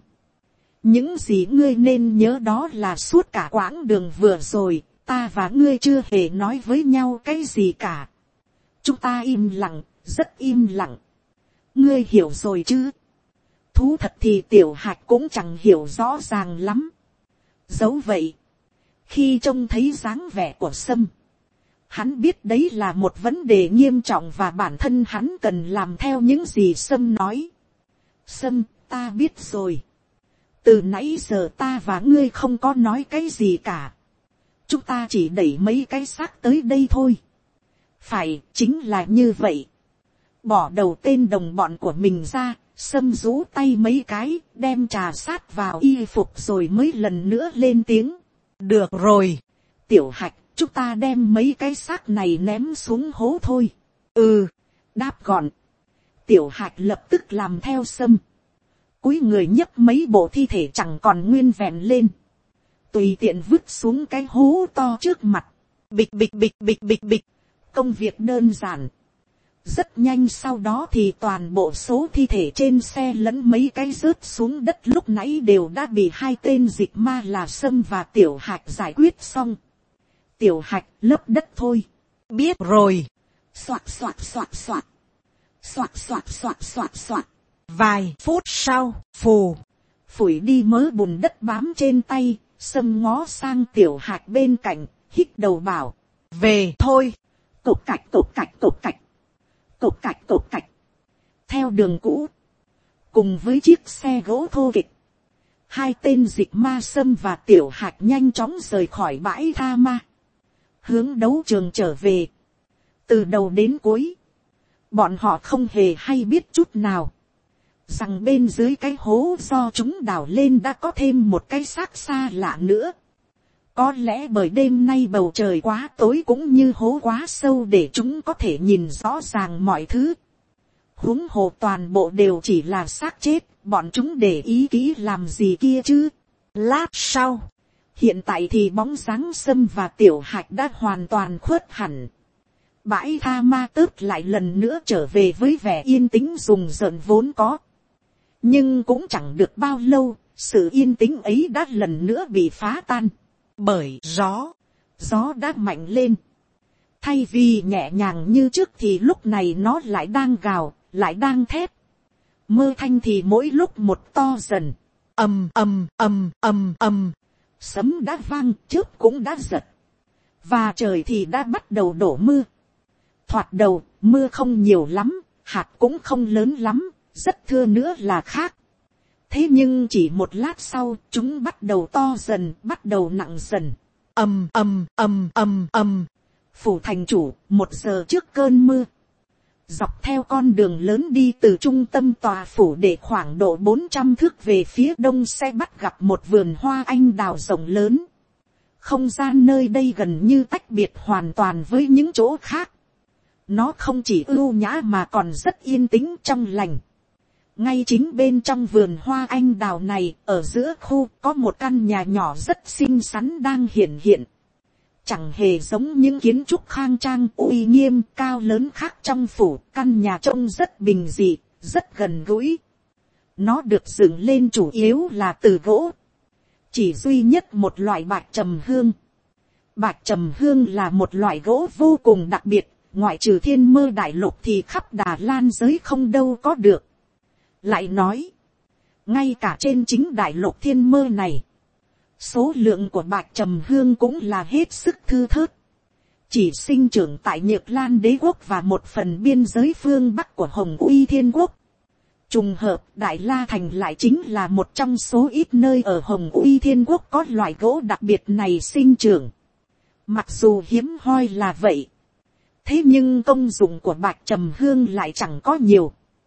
Những gì ngươi nên nhớ đó là suốt cả quãng đường vừa rồi, ta và ngươi chưa hề nói với nhau cái gì cả. Chúng ta im lặng, rất im lặng. Ngươi hiểu rồi chứ? Thú thật thì tiểu hạt cũng chẳng hiểu rõ ràng lắm. Dẫu vậy, khi trông thấy dáng vẻ của Sâm, hắn biết đấy là một vấn đề nghiêm trọng và bản thân hắn cần làm theo những gì Sâm nói. Sâm, ta biết rồi. Từ nãy giờ ta và ngươi không có nói cái gì cả. Chúng ta chỉ đẩy mấy cái xác tới đây thôi. Phải, chính là như vậy. Bỏ đầu tên đồng bọn của mình ra, Sâm rũ tay mấy cái, đem trà sát vào y phục rồi mới lần nữa lên tiếng. Được rồi, tiểu hạch, chúng ta đem mấy cái xác này ném xuống hố thôi. Ừ, đáp gọn. Tiểu hạch lập tức làm theo Sâm. Cúi người nhấc mấy bộ thi thể chẳng còn nguyên vẹn lên. Tùy tiện vứt xuống cái hố to trước mặt. Bịch bịch bịch bịch bịch bịch. Công việc đơn giản. Rất nhanh sau đó thì toàn bộ số thi thể trên xe lẫn mấy cái rớt xuống đất lúc nãy đều đã bị hai tên dịch ma là Sâm và Tiểu Hạch giải quyết xong. Tiểu Hạch lấp đất thôi. Biết rồi. Xoạt xoạt xoạt xoạt. Xoạt xoạt xoạt xoạt xoạt. Vài phút sau, phù. Phủi đi mớ bùn đất bám trên tay, Sâm ngó sang Tiểu Hạch bên cạnh, hít đầu bảo. Về thôi. Cộc cạch cộc cạch cộc cạch. Cộc cạch cộc cạch. Theo đường cũ. Cùng với chiếc xe gỗ thô kịch. Hai tên dịch ma Sâm và Tiểu Hạch nhanh chóng rời khỏi bãi tha ma. Hướng đấu trường trở về. Từ đầu đến cuối. Bọn họ không hề hay biết chút nào. Rằng bên dưới cái hố do chúng đào lên đã có thêm một cái xác xa lạ nữa. Có lẽ bởi đêm nay bầu trời quá tối cũng như hố quá sâu để chúng có thể nhìn rõ ràng mọi thứ. Huống hồ toàn bộ đều chỉ là xác chết, bọn chúng để ý kỹ làm gì kia chứ. Lát sau, hiện tại thì bóng dáng Sâm và Tiểu Hạch đã hoàn toàn khuất hẳn. Bãi tha ma tớt lại lần nữa trở về với vẻ yên tĩnh rùng rợn vốn có. Nhưng cũng chẳng được bao lâu, sự yên tĩnh ấy đã lần nữa bị phá tan. Bởi gió, gió đã mạnh lên. Thay vì nhẹ nhàng như trước thì lúc này nó lại đang gào, lại đang thét. Mơ thanh thì mỗi lúc một to dần. Ầm ầm ầm ầm ầm. Sấm đã vang, chớp cũng đã giật. Và trời thì đã bắt đầu đổ mưa. Thoạt đầu, mưa không nhiều lắm, hạt cũng không lớn lắm, rất thưa nữa là khác. Thế nhưng chỉ một lát sau, chúng bắt đầu to dần, bắt đầu nặng dần. Ầm ầm ầm ầm ầm. Phủ thành chủ, một giờ trước cơn mưa. Dọc theo con đường lớn đi từ trung tâm tòa phủ để khoảng độ bốn trăm thước về phía đông sẽ bắt gặp một vườn hoa anh đào rộng lớn. Không gian nơi đây gần như tách biệt hoàn toàn với những chỗ khác. Nó không chỉ ưu nhã mà còn rất yên tĩnh trong lành. Ngay chính bên trong vườn hoa anh đào này, ở giữa khu có một căn nhà nhỏ rất xinh xắn đang hiện hiện. Chẳng hề giống những kiến trúc khang trang uy nghiêm cao lớn khác trong phủ, căn nhà trông rất bình dị, rất gần gũi. Nó được dựng lên chủ yếu là từ gỗ. Chỉ duy nhất một loại bạch trầm hương. Bạch trầm hương là một loại gỗ vô cùng đặc biệt, ngoại trừ Thiên Mơ Đại Lục thì khắp Đà Lan giới không đâu có được. Lại nói, ngay cả trên chính đại lục Thiên Mơ này, số lượng của bạch trầm hương cũng là hết sức thư thớt. Chỉ sinh trưởng tại Nhược Lan đế quốc và một phần biên giới phương Bắc của Hồng Uy Thiên Quốc. Trùng hợp, Đại La Thành lại chính là một trong số ít nơi ở Hồng Uy Thiên Quốc có loại gỗ đặc biệt này sinh trưởng. Mặc dù hiếm hoi là vậy, thế nhưng công dụng của bạch trầm hương lại chẳng có nhiều.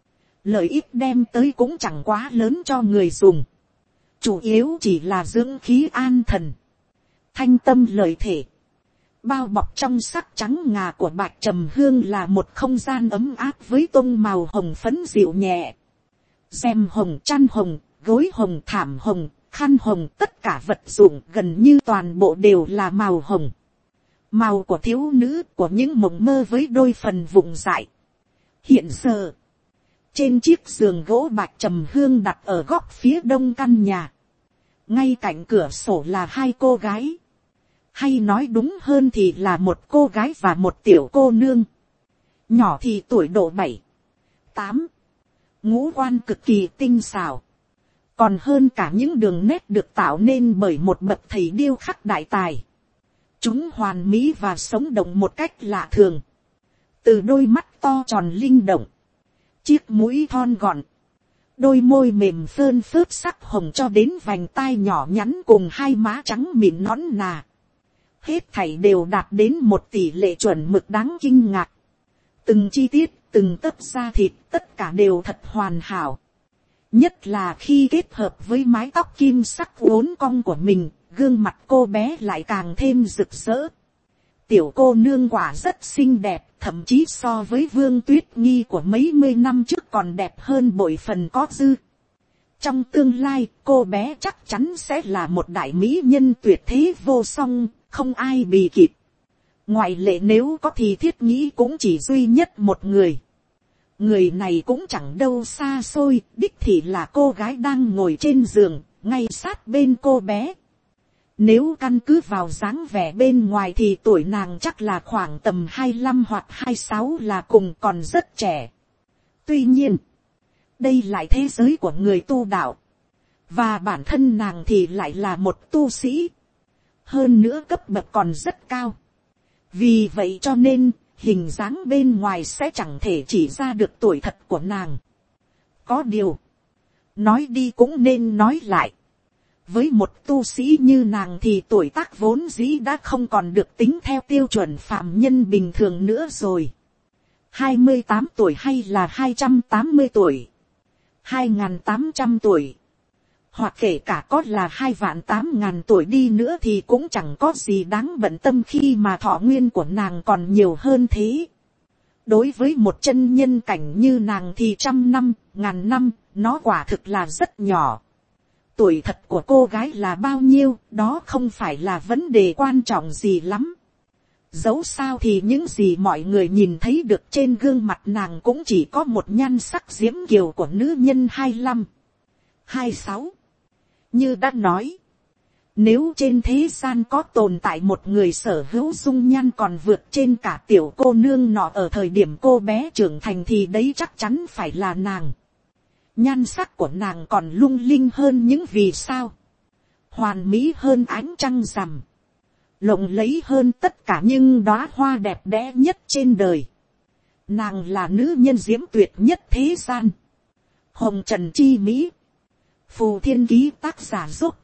lợi ích đem tới cũng chẳng quá lớn cho người dùng, chủ yếu chỉ là dưỡng khí an thần, thanh tâm lợi thể. Bao bọc trong sắc trắng ngà của bạch trầm hương là một không gian ấm áp với tông màu hồng phấn dịu nhẹ, rèm hồng, chăn hồng, gối hồng, thảm hồng, khăn hồng, tất cả vật dụng gần như toàn bộ đều là màu hồng, màu của thiếu nữ, của những mộng mơ với đôi phần vụng dại. Hiện giờ, trên chiếc giường gỗ bạch trầm hương đặt ở góc phía đông căn nhà, ngay cạnh cửa sổ là hai cô gái, hay nói đúng hơn thì là một cô gái và một tiểu cô nương, nhỏ thì tuổi độ bảy, tám, ngũ quan cực kỳ tinh xảo, còn hơn cả những đường nét được tạo nên bởi một bậc thầy điêu khắc đại tài. Chúng hoàn mỹ và sống động một cách lạ thường, từ đôi mắt to tròn linh động, chiếc mũi thon gọn, đôi môi mềm phơn phớt sắc hồng cho đến vành tai nhỏ nhắn cùng hai má trắng mịn nõn nà. Hết thảy đều đạt đến một tỷ lệ chuẩn mực đáng kinh ngạc. Từng chi tiết, từng tấc da thịt, tất cả đều thật hoàn hảo. Nhất là khi kết hợp với mái tóc kim sắc uốn cong của mình, gương mặt cô bé lại càng thêm rực rỡ. Tiểu cô nương quả rất xinh đẹp, thậm chí so với Vương Tuyết Nghi của mấy mươi năm trước còn đẹp hơn bội phần có dư. Trong tương lai, cô bé chắc chắn sẽ là một đại mỹ nhân tuyệt thế vô song, không ai bì kịp. Ngoại lệ nếu có thì Thiết nghĩ cũng chỉ duy nhất một người. Người này cũng chẳng đâu xa xôi, đích thị là cô gái đang ngồi trên giường, ngay sát bên cô bé. Nếu căn cứ vào dáng vẻ bên ngoài thì tuổi nàng chắc là khoảng tầm hai mươi lăm hoặc hai mươi sáu là cùng, còn rất trẻ. Tuy nhiên, đây lại thế giới của người tu đạo. Và bản thân nàng thì lại là một tu sĩ. Hơn nữa cấp bậc còn rất cao. Vì vậy cho nên, hình dáng bên ngoài sẽ chẳng thể chỉ ra được tuổi thật của nàng. Có điều, nói đi cũng nên nói lại. Với một tu sĩ như nàng thì tuổi tác vốn dĩ đã không còn được tính theo tiêu chuẩn phạm nhân bình thường nữa rồi. hai mươi tám tuổi hay là hai trăm tám mươi tuổi, hai nghìn tám trăm tuổi, hoặc kể cả có là hai vạn tám ngàn tuổi đi nữa thì cũng chẳng có gì đáng bận tâm khi mà thọ nguyên của nàng còn nhiều hơn thế. Đối với một chân nhân cảnh như nàng thì trăm năm, ngàn năm, nó quả thực là rất nhỏ. Tuổi thật của cô gái là bao nhiêu, đó không phải là vấn đề quan trọng gì lắm. Dẫu sao thì những gì mọi người nhìn thấy được trên gương mặt nàng cũng chỉ có một nhan sắc diễm kiều của nữ nhân hai mươi lăm, hai mươi sáu. Như đã nói, nếu trên thế gian có tồn tại một người sở hữu dung nhan còn vượt trên cả tiểu cô nương nọ ở thời điểm cô bé trưởng thành thì đấy chắc chắn phải là nàng. Nhan sắc của nàng còn lung linh hơn những vì sao, hoàn mỹ hơn ánh trăng rằm, lộng lẫy hơn tất cả những đóa hoa đẹp đẽ nhất trên đời. Nàng là nữ nhân diễm tuyệt nhất thế gian. Hồng Trần Chi Mỹ, Phù Thiên Ký tác giả giúp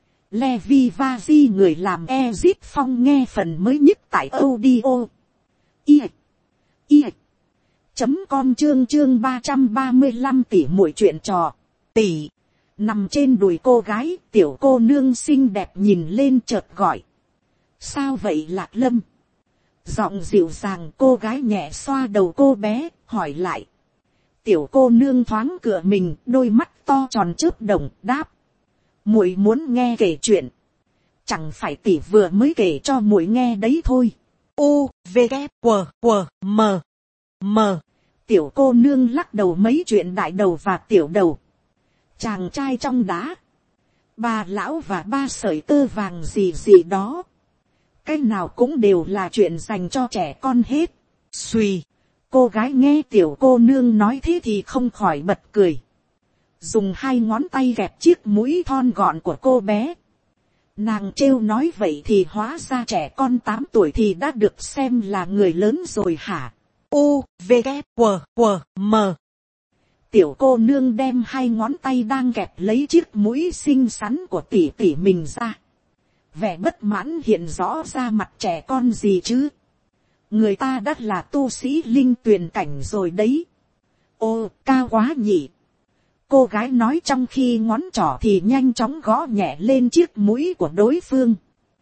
Levi Vazi người làm Ezip Phong nghe phần mới nhất tại audio i i chấm com chương chương ba trăm ba mươi lăm tỷ muội chuyện trò. Tỷ nằm trên đùi cô gái, tiểu cô nương xinh đẹp nhìn lên chợt gọi, sao vậy Lạc Lâm? Giọng dịu dàng, cô gái nhẹ xoa đầu cô bé hỏi lại. Tiểu cô nương thoáng cửa mình, đôi mắt to tròn chớp đồng đáp, muội muốn nghe kể chuyện. Chẳng phải tỷ vừa mới kể cho muội nghe đấy thôi. U V K W W M M. Tiểu cô nương lắc đầu, mấy chuyện đại đầu và tiểu đầu, chàng trai trong đá, bà lão và ba sợi tơ vàng gì gì đó, cái nào cũng đều là chuyện dành cho trẻ con hết. Suy, cô gái nghe tiểu cô nương nói thế thì không khỏi bật cười, dùng hai ngón tay gẹp chiếc mũi thon gọn của cô bé. Nàng trêu nói vậy thì hóa ra trẻ con tám tuổi thì đã được xem là người lớn rồi hả? U V K W W M. Tiểu cô nương đem hai ngón tay đang kẹp lấy chiếc mũi xinh xắn của tỷ tỷ mình ra, vẻ bất mãn hiện rõ ra mặt. Trẻ con gì chứ, người ta đã là tu sĩ linh tuyền cảnh rồi đấy. Ô, cao quá nhỉ. Cô gái nói trong khi ngón trỏ thì nhanh chóng gõ nhẹ lên chiếc mũi của đối phương.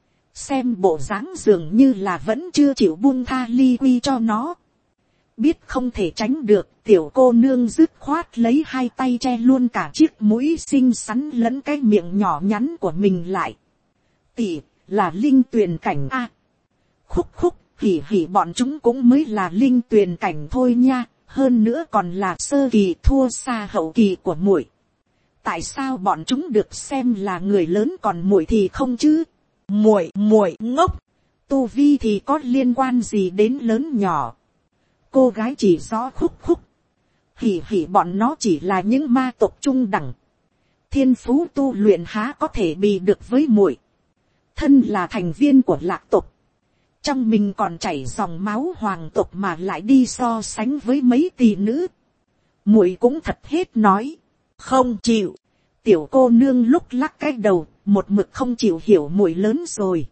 Xem bộ dáng dường như là vẫn chưa chịu buông tha ly quy cho nó. Biết không thể tránh được, tiểu cô nương dứt khoát lấy hai tay che luôn cả chiếc mũi xinh xắn lẫn cái miệng nhỏ nhắn của mình lại. Tỷ, là linh tuyền cảnh a. Khúc khúc, hỉ hỉ, bọn chúng cũng mới là linh tuyền cảnh thôi nha, hơn nữa còn là sơ kỳ, thua xa hậu kỳ của muội. Tại sao bọn chúng được xem là người lớn còn muội thì không chứ? Muội muội ngốc, tu vi thì có liên quan gì đến lớn nhỏ? Cô gái chỉ rõ khúc khúc, hỉ hỉ, bọn nó chỉ là những ma tộc trung đẳng, thiên phú tu luyện há có thể bì được với muội. Thân là thành viên của lạc tộc, trong mình còn chảy dòng máu hoàng tộc mà lại đi so sánh với mấy tỷ nữ, muội cũng thật hết nói. Không chịu. Tiểu cô nương lúc lắc cái đầu, một mực không chịu hiểu muội lớn rồi.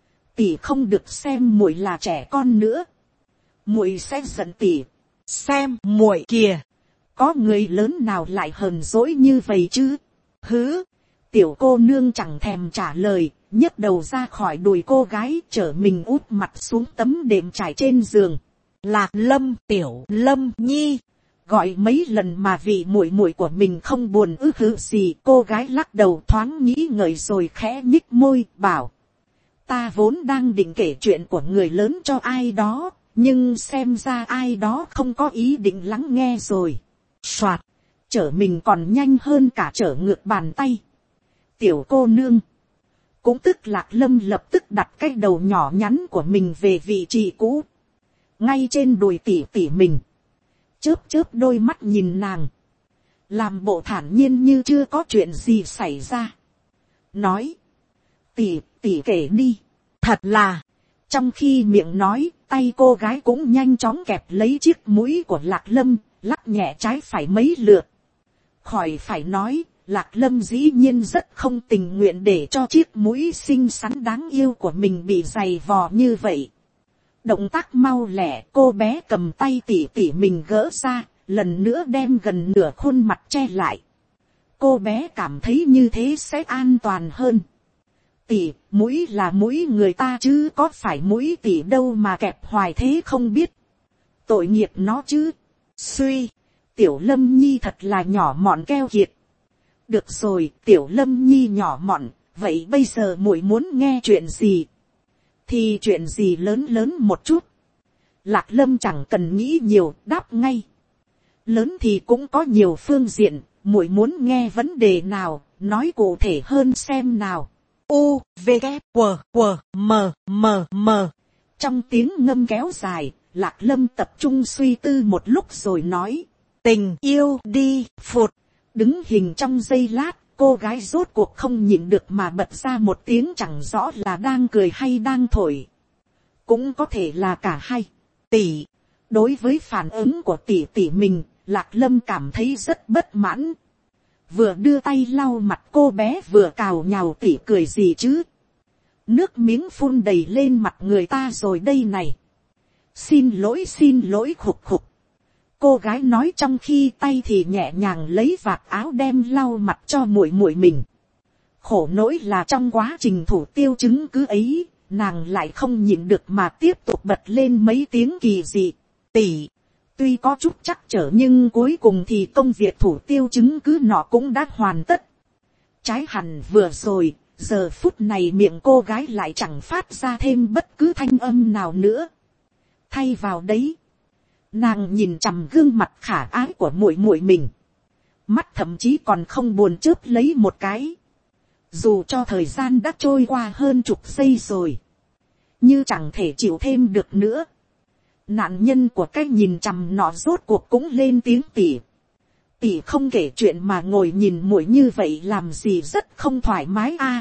Tỷ không được xem muội là trẻ con nữa, muội sẽ giận tỷ. Xem muội kìa, có người lớn nào lại hờn dỗi như vậy chứ? Hứ. Tiểu cô nương chẳng thèm trả lời, nhấc đầu ra khỏi đùi cô gái, trở mình úp mặt xuống tấm đệm trải trên giường. Lạc Lâm, Tiểu Lâm Nhi, gọi mấy lần mà vị muội muội của mình không buồn ư hứ gì. Cô gái lắc đầu thoáng nghĩ ngợi rồi khẽ nhích môi bảo, ta vốn đang định kể chuyện của người lớn cho ai đó, nhưng xem ra ai đó không có ý định lắng nghe rồi. Soạt, trở mình còn nhanh hơn cả trở ngược bàn tay. Tiểu cô nương, cũng tức Lạc Lâm, lập tức đặt cái đầu nhỏ nhắn của mình về vị trí cũ, ngay trên đùi tỉ tỉ mình, chớp chớp đôi mắt nhìn nàng, làm bộ thản nhiên như chưa có chuyện gì xảy ra, nói, tỉ tỉ kể đi. Thật là, trong khi miệng nói, tay cô gái cũng nhanh chóng kẹp lấy chiếc mũi của Lạc Lâm, lắc nhẹ trái phải mấy lượt. Khỏi phải nói, Lạc Lâm dĩ nhiên rất không tình nguyện để cho chiếc mũi xinh xắn đáng yêu của mình bị giày vò như vậy. Động tác mau lẹ, cô bé cầm tay tỉ tỉ mình gỡ ra, lần nữa đem gần nửa khuôn mặt che lại. Cô bé cảm thấy như thế sẽ an toàn hơn. Tỉ, mũi là mũi người ta chứ có phải mũi tỉ đâu mà kẹp hoài thế không biết. Tội nghiệp nó chứ. Suy, Tiểu Lâm Nhi thật là nhỏ mọn keo kiệt. Được rồi, Tiểu Lâm Nhi nhỏ mọn, vậy bây giờ muội muốn nghe chuyện gì? Thì chuyện gì lớn lớn một chút. Lạc Lâm chẳng cần nghĩ nhiều, đáp ngay. Lớn thì cũng có nhiều phương diện, muội muốn nghe vấn đề nào, nói cụ thể hơn xem nào. U, V, K, W, W, M, M, M. Trong tiếng ngâm kéo dài, Lạc Lâm tập trung suy tư một lúc rồi nói. Tình yêu đi, phụt. Đứng hình trong giây lát, cô gái rốt cuộc không nhịn được mà bật ra một tiếng chẳng rõ là đang cười hay đang thổi. Cũng có thể là cả hai. Tỷ. Đối với phản ứng của tỷ tỷ mình, Lạc Lâm cảm thấy rất bất mãn. Vừa đưa tay lau mặt cô bé vừa cào nhào tỉ cười gì chứ. Nước miếng phun đầy lên mặt người ta rồi đây này. Xin lỗi xin lỗi khục khục. Cô gái nói trong khi tay thì nhẹ nhàng lấy vạt áo đem lau mặt cho muội muội mình. Khổ nỗi là trong quá trình thủ tiêu chứng cứ ấy, nàng lại không nhịn được mà tiếp tục bật lên mấy tiếng kỳ dị. Tỷ. Tuy có chút trắc trở nhưng cuối cùng thì công việc thủ tiêu chứng cứ nọ cũng đã hoàn tất. Trái hẳn vừa rồi, giờ phút này miệng cô gái lại chẳng phát ra thêm bất cứ thanh âm nào nữa. Thay vào đấy, nàng nhìn chằm gương mặt khả ái của muội muội mình. Mắt thậm chí còn không buồn chớp lấy một cái. Dù cho thời gian đã trôi qua hơn chục giây rồi, như chẳng thể chịu thêm được nữa. Nạn nhân của cái nhìn chằm nọ rốt cuộc cũng lên tiếng tỉ. Tỉ không kể chuyện mà ngồi nhìn muội như vậy làm gì rất không thoải mái a.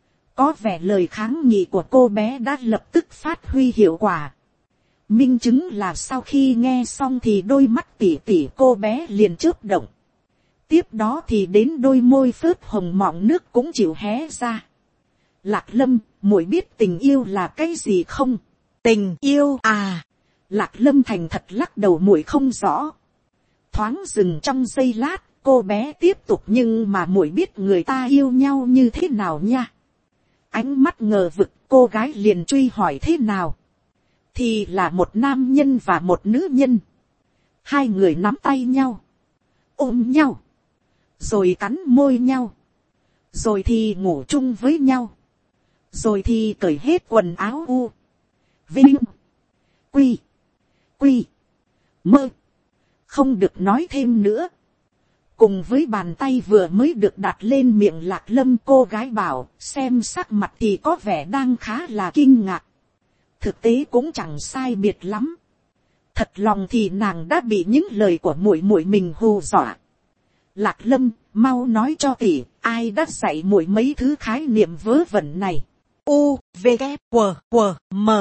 Có vẻ lời kháng nghị của cô bé đã lập tức phát huy hiệu quả. Minh chứng là sau khi nghe xong thì đôi mắt tỉ tỉ cô bé liền chớp động. Tiếp đó thì đến đôi môi phớt hồng mọng nước cũng chịu hé ra. Lạc Lâm, muội biết tình yêu là cái gì không? Tình yêu à? Lạc Lâm thành thật lắc đầu muội không rõ. Thoáng dừng trong giây lát, cô bé tiếp tục, nhưng mà muội biết người ta yêu nhau như thế nào nha. Ánh mắt ngờ vực, cô gái liền truy hỏi thế nào. Thì là một nam nhân và một nữ nhân. Hai người nắm tay nhau, ôm nhau, rồi cắn môi nhau, rồi thì ngủ chung với nhau, rồi thì cởi hết quần áo. U, vinh, quy, quy, mơ. Không được nói thêm nữa. Cùng với bàn tay vừa mới được đặt lên miệng Lạc Lâm, cô gái bảo, xem sắc mặt thì có vẻ đang khá là kinh ngạc. Thực tế cũng chẳng sai biệt lắm. Thật lòng thì nàng đã bị những lời của muội muội mình hù dọa. Lạc Lâm, mau nói cho tỷ, ai đã dạy muội mấy thứ khái niệm vớ vẩn này. U, V, K, W, W, M.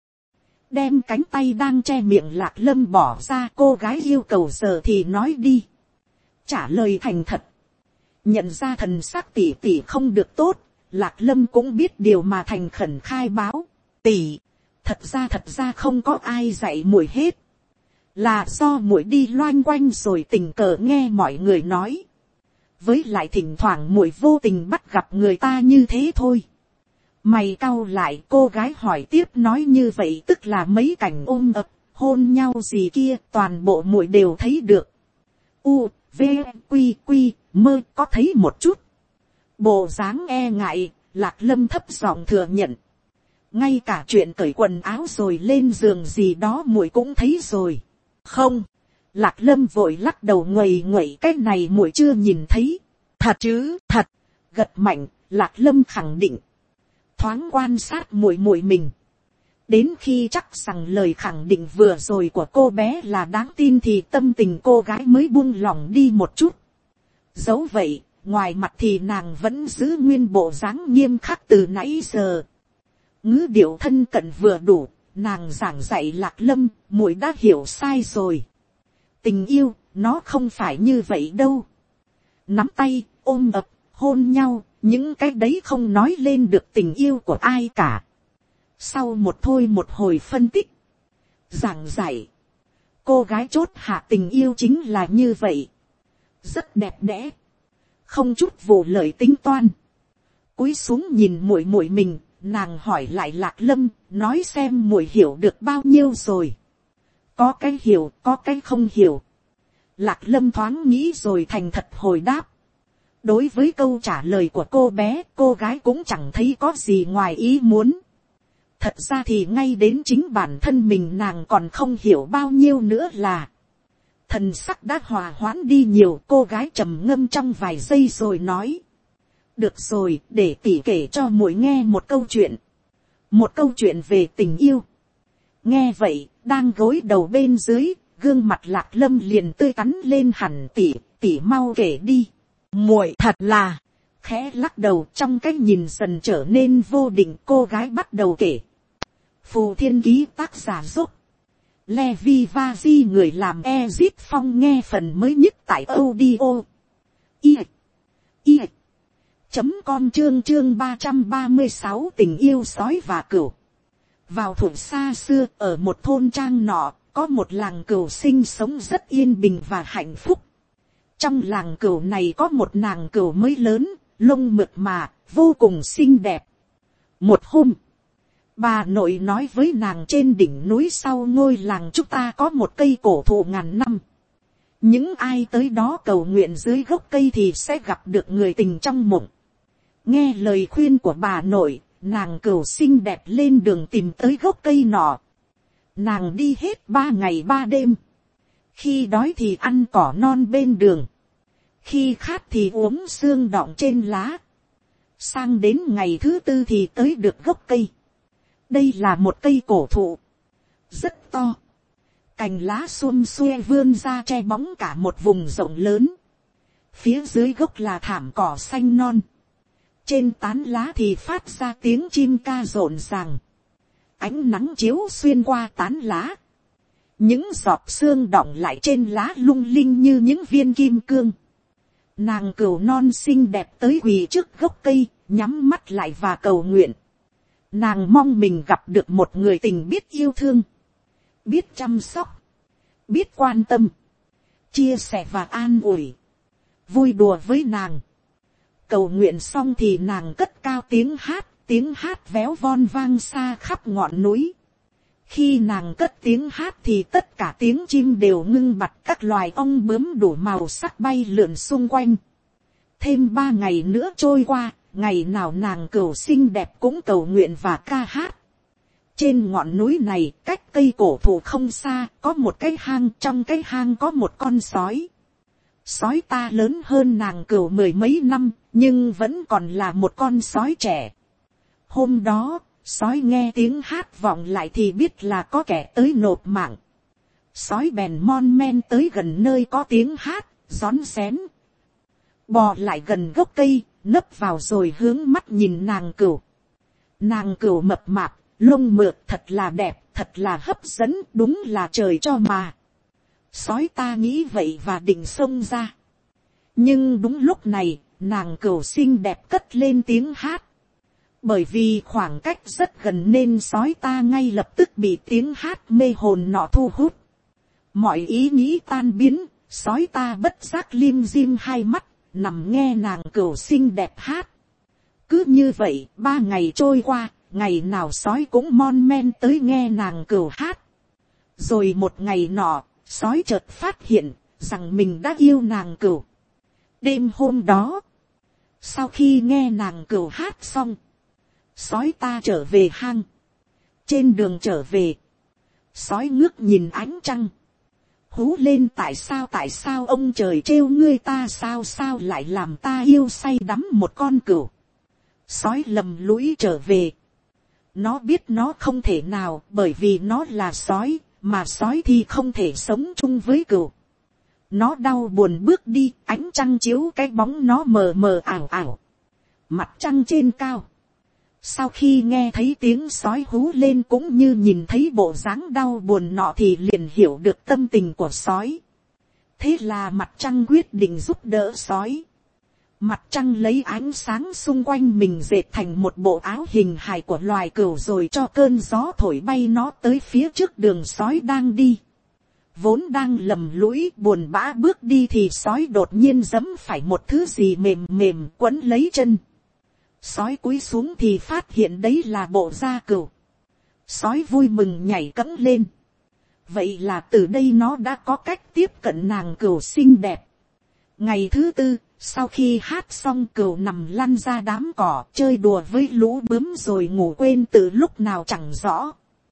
Đem cánh tay đang che miệng Lạc Lâm bỏ ra, cô gái yêu cầu giờ thì nói đi. Trả lời thành thật. Nhận ra thần sắc tỷ tỷ không được tốt, Lạc Lâm cũng biết điều mà thành khẩn khai báo. Tỷ, thật ra thật ra không có ai dạy muội hết. Là do muội đi loanh quanh rồi tình cờ nghe mọi người nói. Với lại thỉnh thoảng muội vô tình bắt gặp người ta như thế thôi. Mày cau lại, cô gái hỏi tiếp, nói như vậy tức là mấy cảnh ôm ập, hôn nhau gì kia, toàn bộ muội đều thấy được. U, V, Quy, Quy, mơ có thấy một chút. Bộ dáng e ngại, Lạc Lâm thấp giọng thừa nhận. Ngay cả chuyện cởi quần áo rồi lên giường gì đó muội cũng thấy rồi. Không, Lạc Lâm vội lắc đầu nguầy nguậy, cái này muội chưa nhìn thấy. Thật chứ, thật. Gật mạnh, Lạc Lâm khẳng định. Thoáng quan sát muội muội mình. Đến khi chắc rằng lời khẳng định vừa rồi của cô bé là đáng tin thì tâm tình cô gái mới buông lỏng đi một chút. Dẫu vậy, ngoài mặt thì nàng vẫn giữ nguyên bộ dáng nghiêm khắc từ nãy giờ. Ngữ điệu thân cận vừa đủ, nàng giảng dạy Lạc Lâm, muội đã hiểu sai rồi. Tình yêu, nó không phải như vậy đâu. Nắm tay, ôm ập, hôn nhau, những cái đấy không nói lên được tình yêu của ai cả. Sau một thôi một hồi phân tích, giảng giải, cô gái chốt hạ tình yêu chính là như vậy. Rất đẹp đẽ, không chút vụ lợi tính toan. Cúi xuống nhìn muội muội mình, nàng hỏi lại Lạc Lâm, nói xem muội hiểu được bao nhiêu rồi. Có cái hiểu, có cái không hiểu. Lạc Lâm thoáng nghĩ rồi thành thật hồi đáp. Đối với câu trả lời của cô bé, cô gái cũng chẳng thấy có gì ngoài ý muốn. Thật ra thì ngay đến chính bản thân mình nàng còn không hiểu bao nhiêu nữa là. Thần sắc đã hòa hoãn đi nhiều, cô gái trầm ngâm trong vài giây rồi nói. Được rồi, để tỉ kể cho muội nghe một câu chuyện. Một câu chuyện về tình yêu. Nghe vậy, đang gối đầu bên dưới, gương mặt Lạc Lâm liền tươi tắn lên hẳn. Tỉ, tỉ mau kể đi. Muội thật là, khẽ lắc đầu, trong cái nhìn dần trở nên vô định, cô gái bắt đầu kể. Phù Thiên Ký, tác giả giúp Levi Vazi, người làm Ezit Phong, nghe phần mới nhất tại audio i i chấm com. Chương chương ba trăm ba mươi sáu, tình yêu sói và cừu. Vào thuở xa xưa, ở một thôn trang nọ, có một làng cừu sinh sống rất yên bình và hạnh phúc. Trong làng cừu này có một nàng cừu mới lớn, lông mượt mà, vô cùng xinh đẹp. Một hôm, bà nội nói với nàng, trên đỉnh núi sau ngôi làng chúng ta có một cây cổ thụ ngàn năm. Những ai tới đó cầu nguyện dưới gốc cây thì sẽ gặp được người tình trong mộng. Nghe lời khuyên của bà nội, nàng cừu xinh đẹp lên đường tìm tới gốc cây nọ. Nàng đi hết ba ngày ba đêm. Khi đói thì ăn cỏ non bên đường. Khi khát thì uống xương đọng trên lá. Sang đến ngày thứ tư thì tới được gốc cây. Đây là một cây cổ thụ. Rất to. Cành lá xum xuê vươn ra che bóng cả một vùng rộng lớn. Phía dưới gốc là thảm cỏ xanh non. Trên tán lá thì phát ra tiếng chim ca rộn ràng. Ánh nắng chiếu xuyên qua tán lá. Những giọt sương đọng lại trên lá lung linh như những viên kim cương. Nàng cừu non xinh đẹp tới quỳ trước gốc cây, nhắm mắt lại và cầu nguyện. Nàng mong mình gặp được một người tình biết yêu thương, biết chăm sóc, biết quan tâm. chia sẻ và an ủi, vui đùa với nàng. Cầu nguyện xong thì nàng cất cao tiếng hát, tiếng hát véo von vang xa khắp ngọn núi. Khi nàng cất tiếng hát thì tất cả tiếng chim đều ngưng bặt, các loài ong bướm đủ màu sắc bay lượn xung quanh. Thêm ba ngày nữa trôi qua, ngày nào nàng cừu xinh đẹp cũng cầu nguyện và ca hát. Trên ngọn núi này, cách cây cổ thụ không xa, có một cái hang, trong cái hang có một con sói. Sói ta lớn hơn nàng cừu mười mấy năm, nhưng vẫn còn là một con sói trẻ. Hôm đó, sói nghe tiếng hát vọng lại thì biết là có kẻ tới nộp mạng. Sói bèn mon men tới gần nơi có tiếng hát, rón rén. Bò lại gần gốc cây, nấp vào rồi hướng mắt nhìn nàng cừu. Nàng cừu mập mạp, lông mượt thật là đẹp, thật là hấp dẫn, đúng là trời cho mà. Sói ta nghĩ vậy và định xông ra. Nhưng đúng lúc này, nàng cừu xinh đẹp cất lên tiếng hát. Bởi vì khoảng cách rất gần nên sói ta ngay lập tức bị tiếng hát mê hồn nọ thu hút. Mọi ý nghĩ tan biến, sói ta bất giác lim dim hai mắt, nằm nghe nàng cừu xinh đẹp hát. Cứ như vậy, ba ngày trôi qua, ngày nào sói cũng mon men tới nghe nàng cừu hát. Rồi một ngày nọ, sói chợt phát hiện rằng mình đã yêu nàng cừu. Đêm hôm đó, sau khi nghe nàng cừu hát xong, sói ta trở về hang. Trên đường trở về, sói ngước nhìn ánh trăng, hú lên: tại sao tại sao ông trời trêu ngươi ta, sao sao lại làm ta yêu say đắm một con cừu. Sói lầm lũi trở về. Nó biết nó không thể nào, bởi vì nó là sói, mà sói thì không thể sống chung với cừu. Nó đau buồn bước đi, ánh trăng chiếu cái bóng nó mờ mờ ảo ảo. Mặt trăng trên cao. Sau khi nghe thấy tiếng sói hú lên cũng như nhìn thấy bộ dáng đau buồn nọ thì liền hiểu được tâm tình của sói. Thế là mặt trăng quyết định giúp đỡ sói. Mặt trăng lấy ánh sáng xung quanh mình dệt thành một bộ áo hình hài của loài cừu rồi cho cơn gió thổi bay nó tới phía trước đường sói đang đi. Vốn đang lầm lũi buồn bã bước đi thì sói đột nhiên giẫm phải một thứ gì mềm mềm quấn lấy chân. Sói cúi xuống thì phát hiện đấy là bộ da cừu. Sói vui mừng nhảy cẫng lên. Vậy là từ đây nó đã có cách tiếp cận nàng cừu xinh đẹp. Ngày thứ tư, sau khi hát xong cừu nằm lăn ra đám cỏ chơi đùa với lũ bướm rồi ngủ quên từ lúc nào chẳng rõ.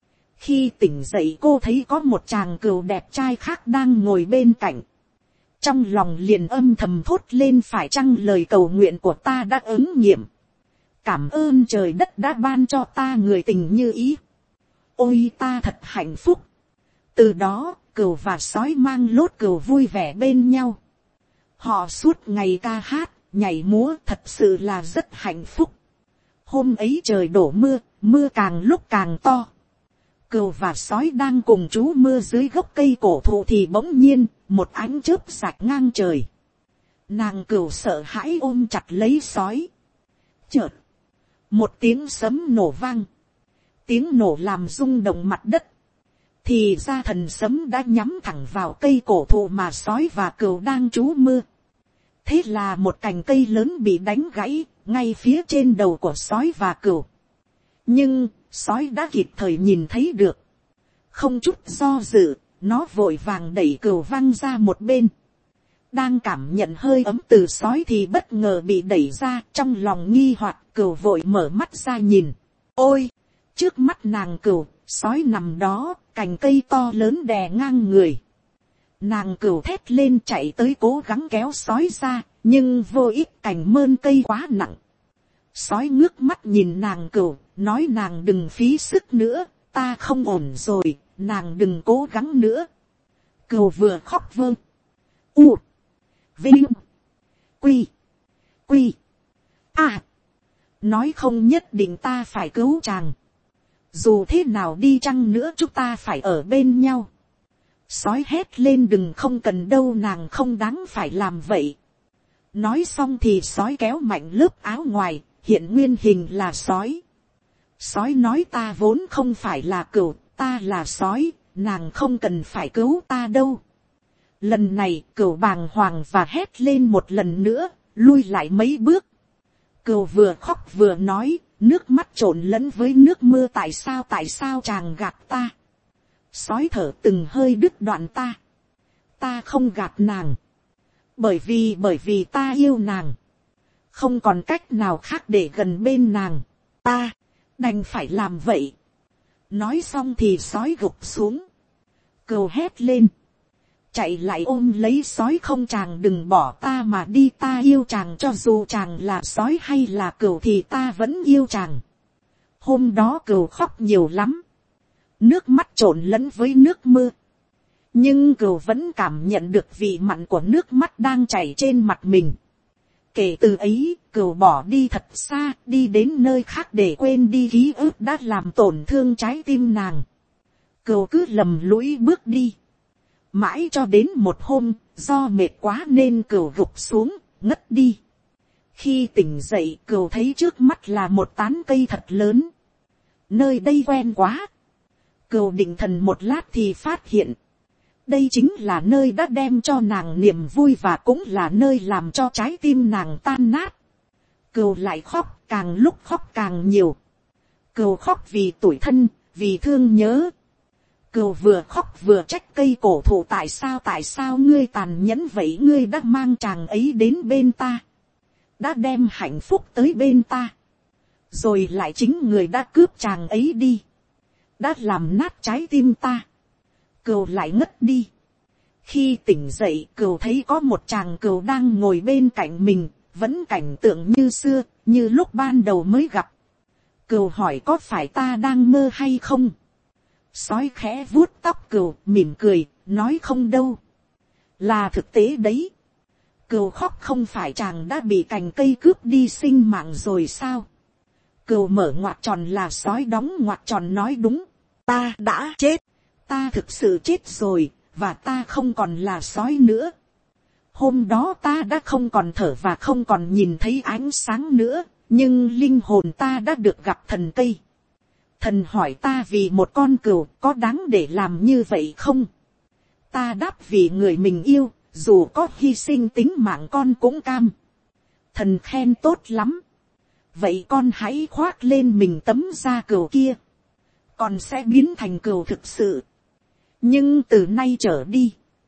Khi tỉnh dậy cô thấy có một chàng cừu đẹp trai khác đang ngồi bên cạnh. Trong lòng liền âm thầm thốt lên: phải chăng lời cầu nguyện của ta đã ứng nghiệm. Cảm ơn trời đất đã ban cho ta người tình như ý. Ôi ta thật hạnh phúc. Từ đó, cừu và sói mang lốt cừu vui vẻ bên nhau. Họ suốt ngày ca hát, nhảy múa, thật sự là rất hạnh phúc. Hôm ấy trời đổ mưa, mưa càng lúc càng to. Cừu và sói đang cùng trú mưa dưới gốc cây cổ thụ thì bỗng nhiên, một ánh chớp rạch ngang trời. Nàng cừu sợ hãi ôm chặt lấy sói. Chợt, một tiếng sấm nổ vang. Tiếng nổ làm rung động mặt đất. Thì ra thần sấm đã nhắm thẳng vào cây cổ thụ mà sói và cừu đang trú mưa. Thế là một cành cây lớn bị đánh gãy, ngay phía trên đầu của sói và cừu. Nhưng, sói đã kịp thời nhìn thấy được. Không chút do dự, nó vội vàng đẩy cừu văng ra một bên. Đang cảm nhận hơi ấm từ sói thì bất ngờ bị đẩy ra, trong lòng nghi hoặc cừu vội mở mắt ra nhìn. Ôi! Trước mắt nàng cừu, sói nằm đó, cành cây to lớn đè ngang người. Nàng cừu thét lên chạy tới cố gắng kéo sói ra, nhưng vô ích, cành mơn cây quá nặng. Sói ngước mắt nhìn nàng cừu, nói: nàng đừng phí sức nữa, ta không ổn rồi, nàng đừng cố gắng nữa. Cừu vừa khóc vơ. U. Vinh. Quy. Quy. À. Nói không nhất định ta phải cứu chàng. Dù thế nào đi chăng nữa chúng ta phải ở bên nhau. Sói hét lên: đừng, không cần đâu, nàng không đáng phải làm vậy. Nói xong thì sói kéo mạnh lớp áo ngoài, hiện nguyên hình là sói. Sói nói: ta vốn không phải là cừu, ta là sói, nàng không cần phải cứu ta đâu. Lần này cừu bàng hoàng và hét lên một lần nữa, lui lại mấy bước. Cừu vừa khóc vừa nói, nước mắt trộn lẫn với nước mưa, tại sao tại sao chàng gạt ta. Sói thở từng hơi đứt đoạn ta. Ta không gạt nàng. Bởi vì bởi vì ta yêu nàng. Không còn cách nào khác để gần bên nàng. Ta đành phải làm vậy. Nói xong thì sói gục xuống. Cừu hét lên. Chạy lại ôm lấy sói, không chàng đừng bỏ ta mà đi, ta yêu chàng, cho dù chàng là sói hay là cừu thì ta vẫn yêu chàng. Hôm đó cừu khóc nhiều lắm. Nước mắt trộn lẫn với nước mưa. Nhưng cừu vẫn cảm nhận được vị mặn của nước mắt đang chảy trên mặt mình. Kể từ ấy, cừu bỏ đi thật xa, đi đến nơi khác để quên đi ký ức đã làm tổn thương trái tim nàng. Cừu cứ lầm lũi bước đi. Mãi cho đến một hôm, do mệt quá nên cừu gục xuống, ngất đi. Khi tỉnh dậy, cừu thấy trước mắt là một tán cây thật lớn. Nơi đây quen quá. Cừu định thần một lát thì phát hiện. Đây chính là nơi đã đem cho nàng niềm vui và cũng là nơi làm cho trái tim nàng tan nát. Cừu lại khóc, càng lúc khóc càng nhiều. Cừu khóc vì tủi thân, vì thương nhớ. Cừu vừa khóc vừa trách cây cổ thụ, tại sao tại sao ngươi tàn nhẫn vậy, ngươi đã mang chàng ấy đến bên ta. Đã đem hạnh phúc tới bên ta. Rồi lại chính người đã cướp chàng ấy đi. Đã làm nát trái tim ta. Cừu lại ngất đi. Khi tỉnh dậy, cừu thấy có một chàng cừu đang ngồi bên cạnh mình, vẫn cảnh tượng như xưa, như lúc ban đầu mới gặp. Cừu hỏi có phải ta đang mơ hay không? Sói khẽ vuốt tóc cừu, mỉm cười, nói không đâu. Là thực tế đấy. Cừu khóc, không phải chàng đã bị cành cây cướp đi sinh mạng rồi sao? Cừu mở ngoặc tròn là sói đóng ngoặc tròn nói đúng. Ta đã chết. Ta thực sự chết rồi, và ta không còn là sói nữa. Hôm đó ta đã không còn thở và không còn nhìn thấy ánh sáng nữa, nhưng linh hồn ta đã được gặp thần cây. Thần hỏi ta vì một con cừu có đáng để làm như vậy không? Ta đáp vì người mình yêu, dù có hy sinh tính mạng con cũng cam. Thần khen tốt lắm. Vậy con hãy khoác lên mình tấm da cừu kia. Con sẽ biến thành cừu thực sự. Nhưng từ nay trở đi,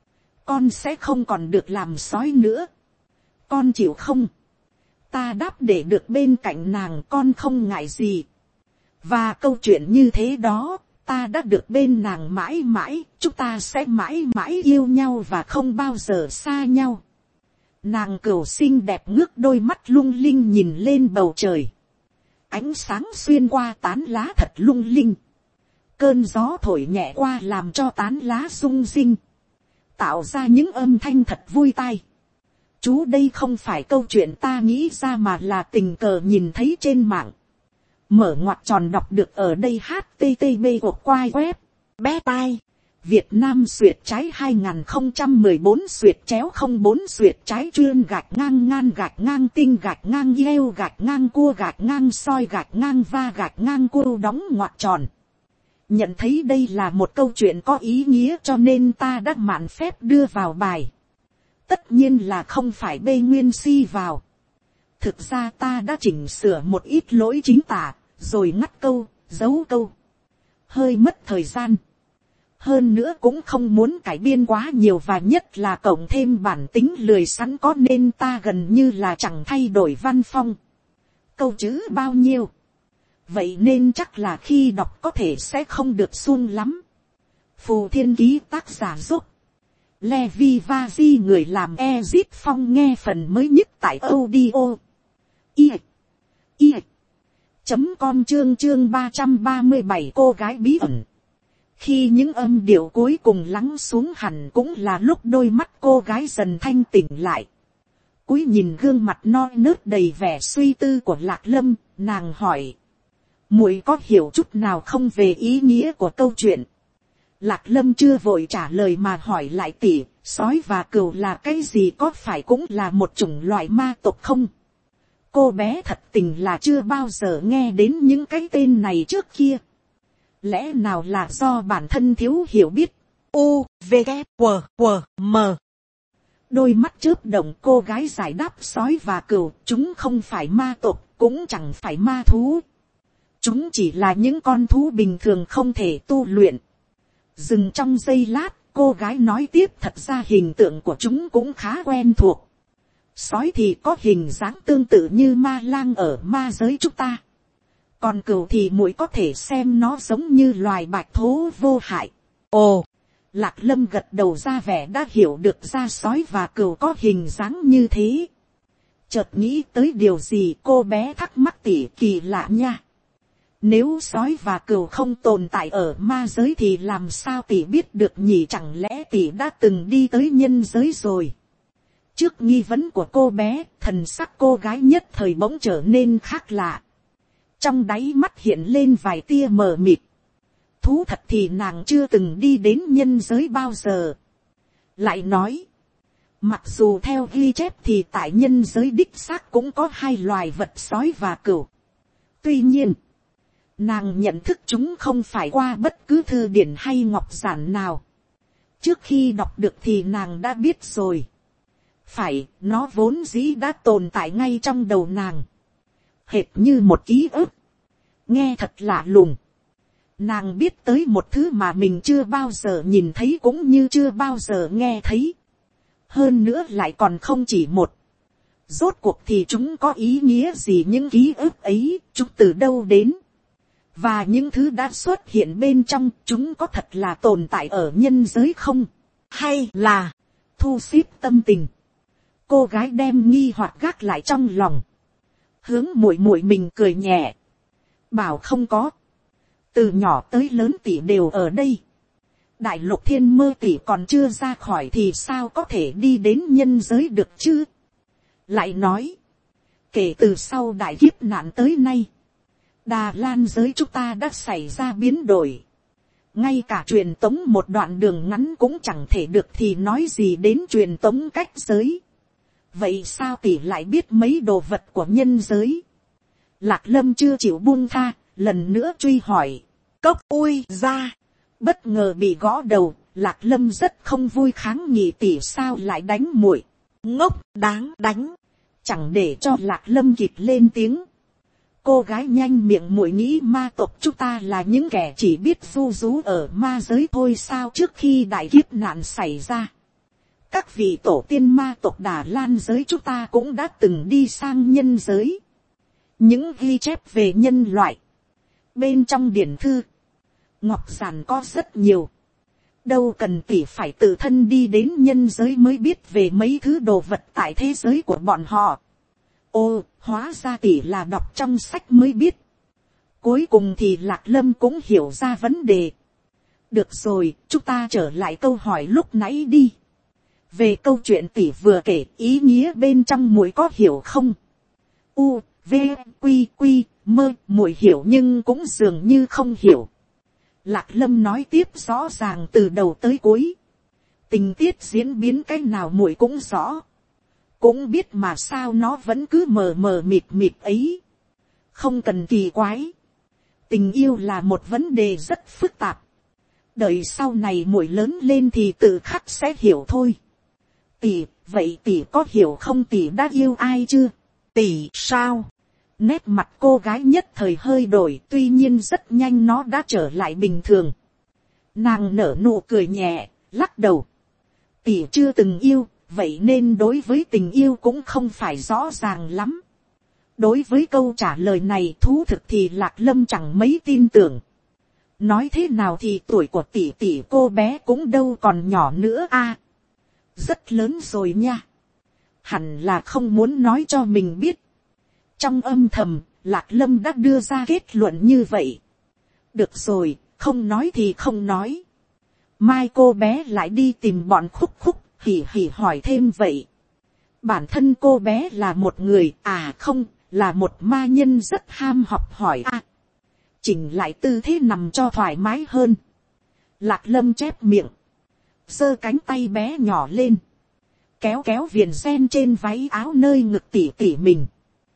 con sẽ không còn được làm sói nữa. Con chịu không? Ta đáp để được bên cạnh nàng, con không ngại gì. Và câu chuyện như thế đó, ta đã được bên nàng mãi mãi, chúng ta sẽ mãi mãi yêu nhau và không bao giờ xa nhau. Nàng cừu xinh đẹp ngước đôi mắt lung linh nhìn lên bầu trời. Ánh sáng xuyên qua tán lá thật lung linh. Cơn gió thổi nhẹ qua làm cho tán lá rung rinh. Tạo ra những âm thanh thật vui tai. Chú, đây không phải câu chuyện ta nghĩ ra mà là tình cờ nhìn thấy trên mạng. Mở ngoặc tròn đọc được ở đây H T T P của quai web. Bé tai. Việt Nam xuyệt trái hai không một bốn xuyệt chéo không bốn xuyệt trái chuyên gạch ngang ngan gạch ngang tinh gạch ngang eo gạch ngang cua gạch ngang soi gạch ngang va gạch ngang cua đóng ngoặc tròn. Nhận thấy đây là một câu chuyện có ý nghĩa cho nên ta đã mạn phép đưa vào bài. Tất nhiên là không phải bê nguyên si vào. Thực ra ta đã chỉnh sửa một ít lỗi chính tả, rồi ngắt câu, giấu câu. Hơi mất thời gian. Hơn nữa cũng không muốn cải biên quá nhiều và nhất là cộng thêm bản tính lười sẵn có nên ta gần như là chẳng thay đổi văn phong. Câu chữ bao nhiêu? Vậy nên chắc là khi đọc có thể sẽ không được suông lắm. Phù Thiên Ký tác giả giúp. Levi Vazi người làm Ezit Phong nghe phần mới nhất tại audio. I. I. Chấm com chương chương ba trăm ba mươi bảy cô gái bí ẩn. Khi những âm điệu cuối cùng lắng xuống hẳn cũng là lúc đôi mắt cô gái dần thanh tỉnh lại. Cúi nhìn gương mặt non nớt đầy vẻ suy tư của Lạc Lâm, nàng hỏi. Muội có hiểu chút nào không về ý nghĩa của câu chuyện? Lạc Lâm chưa vội trả lời mà hỏi lại tỷ, sói và cừu là cái gì, có phải cũng là một chủng loại ma tộc không? Cô bé thật tình là chưa bao giờ nghe đến những cái tên này trước kia. Lẽ nào là do bản thân thiếu hiểu biết? U, V, K, W, W, M. Đôi mắt chớp động, cô gái giải đáp sói và cừu, chúng không phải ma tộc, cũng chẳng phải ma thú. Chúng chỉ là những con thú bình thường không thể tu luyện. Dừng trong giây lát, cô gái nói tiếp, thật ra hình tượng của chúng cũng khá quen thuộc. Sói thì có hình dáng tương tự như ma lang ở ma giới chúng ta. Còn cừu thì muội có thể xem nó giống như loài bạch thố vô hại. Ồ, Lạc Lâm gật đầu ra vẻ đã hiểu được ra sói và cừu có hình dáng như thế. Chợt nghĩ tới điều gì, cô bé thắc mắc, tỉ kỳ lạ nha. Nếu sói và cừu không tồn tại ở ma giới thì làm sao tỷ biết được nhỉ, chẳng lẽ tỷ đã từng đi tới nhân giới rồi. Trước nghi vấn của cô bé, thần sắc cô gái nhất thời bỗng trở nên khác lạ. Trong đáy mắt hiện lên vài tia mờ mịt. Thú thật thì nàng chưa từng đi đến nhân giới bao giờ. Lại nói, mặc dù theo ghi chép thì tại nhân giới đích xác cũng có hai loài vật sói và cừu. Tuy nhiên, nàng nhận thức chúng không phải qua bất cứ thư điển hay ngọc giản nào. Trước khi đọc được thì nàng đã biết rồi. Phải, nó vốn dĩ đã tồn tại ngay trong đầu nàng. Hệt như một ký ức. Nghe thật lạ lùng. Nàng biết tới một thứ mà mình chưa bao giờ nhìn thấy cũng như chưa bao giờ nghe thấy. Hơn nữa lại còn không chỉ một. Rốt cuộc thì chúng có ý nghĩa gì, những ký ức ấy, chúng từ đâu đến? Và những thứ đã xuất hiện bên trong, chúng có thật là tồn tại ở nhân giới không? Hay là thu xếp tâm tình? Cô gái đem nghi hoặc gác lại trong lòng. Hướng muội muội mình cười nhẹ. Bảo không có. Từ nhỏ tới lớn tỷ đều ở đây. Đại lục thiên mơ tỷ còn chưa ra khỏi thì sao có thể đi đến nhân giới được chứ? Lại nói, kể từ sau đại kiếp nạn tới nay, Đà Lan giới chúng ta đã xảy ra biến đổi. Ngay cả truyền tống một đoạn đường ngắn cũng chẳng thể được thì nói gì đến truyền tống cách giới. Vậy sao tỷ lại biết mấy đồ vật của nhân giới? Lạc Lâm chưa chịu buông tha, lần nữa truy hỏi. Cốc ui ra, bất ngờ bị gõ đầu, Lạc Lâm rất không vui kháng nghị, tỷ sao lại đánh muội? Ngốc, đáng đánh. Chẳng để cho Lạc Lâm kịp lên tiếng. Cô gái nhanh miệng, muội nghĩ ma tộc chúng ta là những kẻ chỉ biết du rú ở ma giới thôi sao? Trước khi đại kiếp nạn xảy ra, các vị tổ tiên ma tộc Đà Lan giới chúng ta cũng đã từng đi sang nhân giới. Những ghi chép về nhân loại bên trong điển thư, ngọc giản có rất nhiều. Đâu cần tỷ phải tự thân đi đến nhân giới mới biết về mấy thứ đồ vật tại thế giới của bọn họ. Ô, hóa ra tỷ là đọc trong sách mới biết. Cuối cùng thì Lạc Lâm cũng hiểu ra vấn đề. Được rồi, chúng ta trở lại câu hỏi lúc nãy đi. Về câu chuyện tỷ vừa kể, ý nghĩa bên trong muội có hiểu không? U, V, Quy, Quy, mơ, muội hiểu nhưng cũng dường như không hiểu. Lạc Lâm nói tiếp rõ ràng từ đầu tới cuối. Tình tiết diễn biến cái nào muội cũng rõ. Cũng biết mà sao nó vẫn cứ mờ mờ mịt mịt ấy. Không cần kỳ quái. Tình yêu là một vấn đề rất phức tạp. Đợi sau này muội lớn lên thì tự khắc sẽ hiểu thôi. Tỷ, vậy tỷ có hiểu không, tỷ đã yêu ai chưa? Tỷ sao? Nét mặt cô gái nhất thời hơi đổi, tuy nhiên rất nhanh nó đã trở lại bình thường. Nàng nở nụ cười nhẹ, lắc đầu. Tỷ chưa từng yêu, vậy nên đối với tình yêu cũng không phải rõ ràng lắm. Đối với câu trả lời này thú thực thì Lạc Lâm chẳng mấy tin tưởng. Nói thế nào thì tuổi của tỷ tỷ cô bé cũng đâu còn nhỏ nữa a. À, rất lớn rồi nha. Hẳn là không muốn nói cho mình biết. Trong âm thầm, Lạc Lâm đã đưa ra kết luận như vậy. Được rồi, không nói thì không nói. Mai cô bé lại đi tìm bọn Khúc Khúc, hỉ hỉ hỏi thêm vậy. Bản thân cô bé là một người, à không, là một ma nhân rất ham học hỏi à. Chỉnh lại tư thế nằm cho thoải mái hơn. Lạc Lâm chép miệng. Giơ cánh tay bé nhỏ lên. Kéo kéo viền ren trên váy áo nơi ngực tỉ tỉ mình.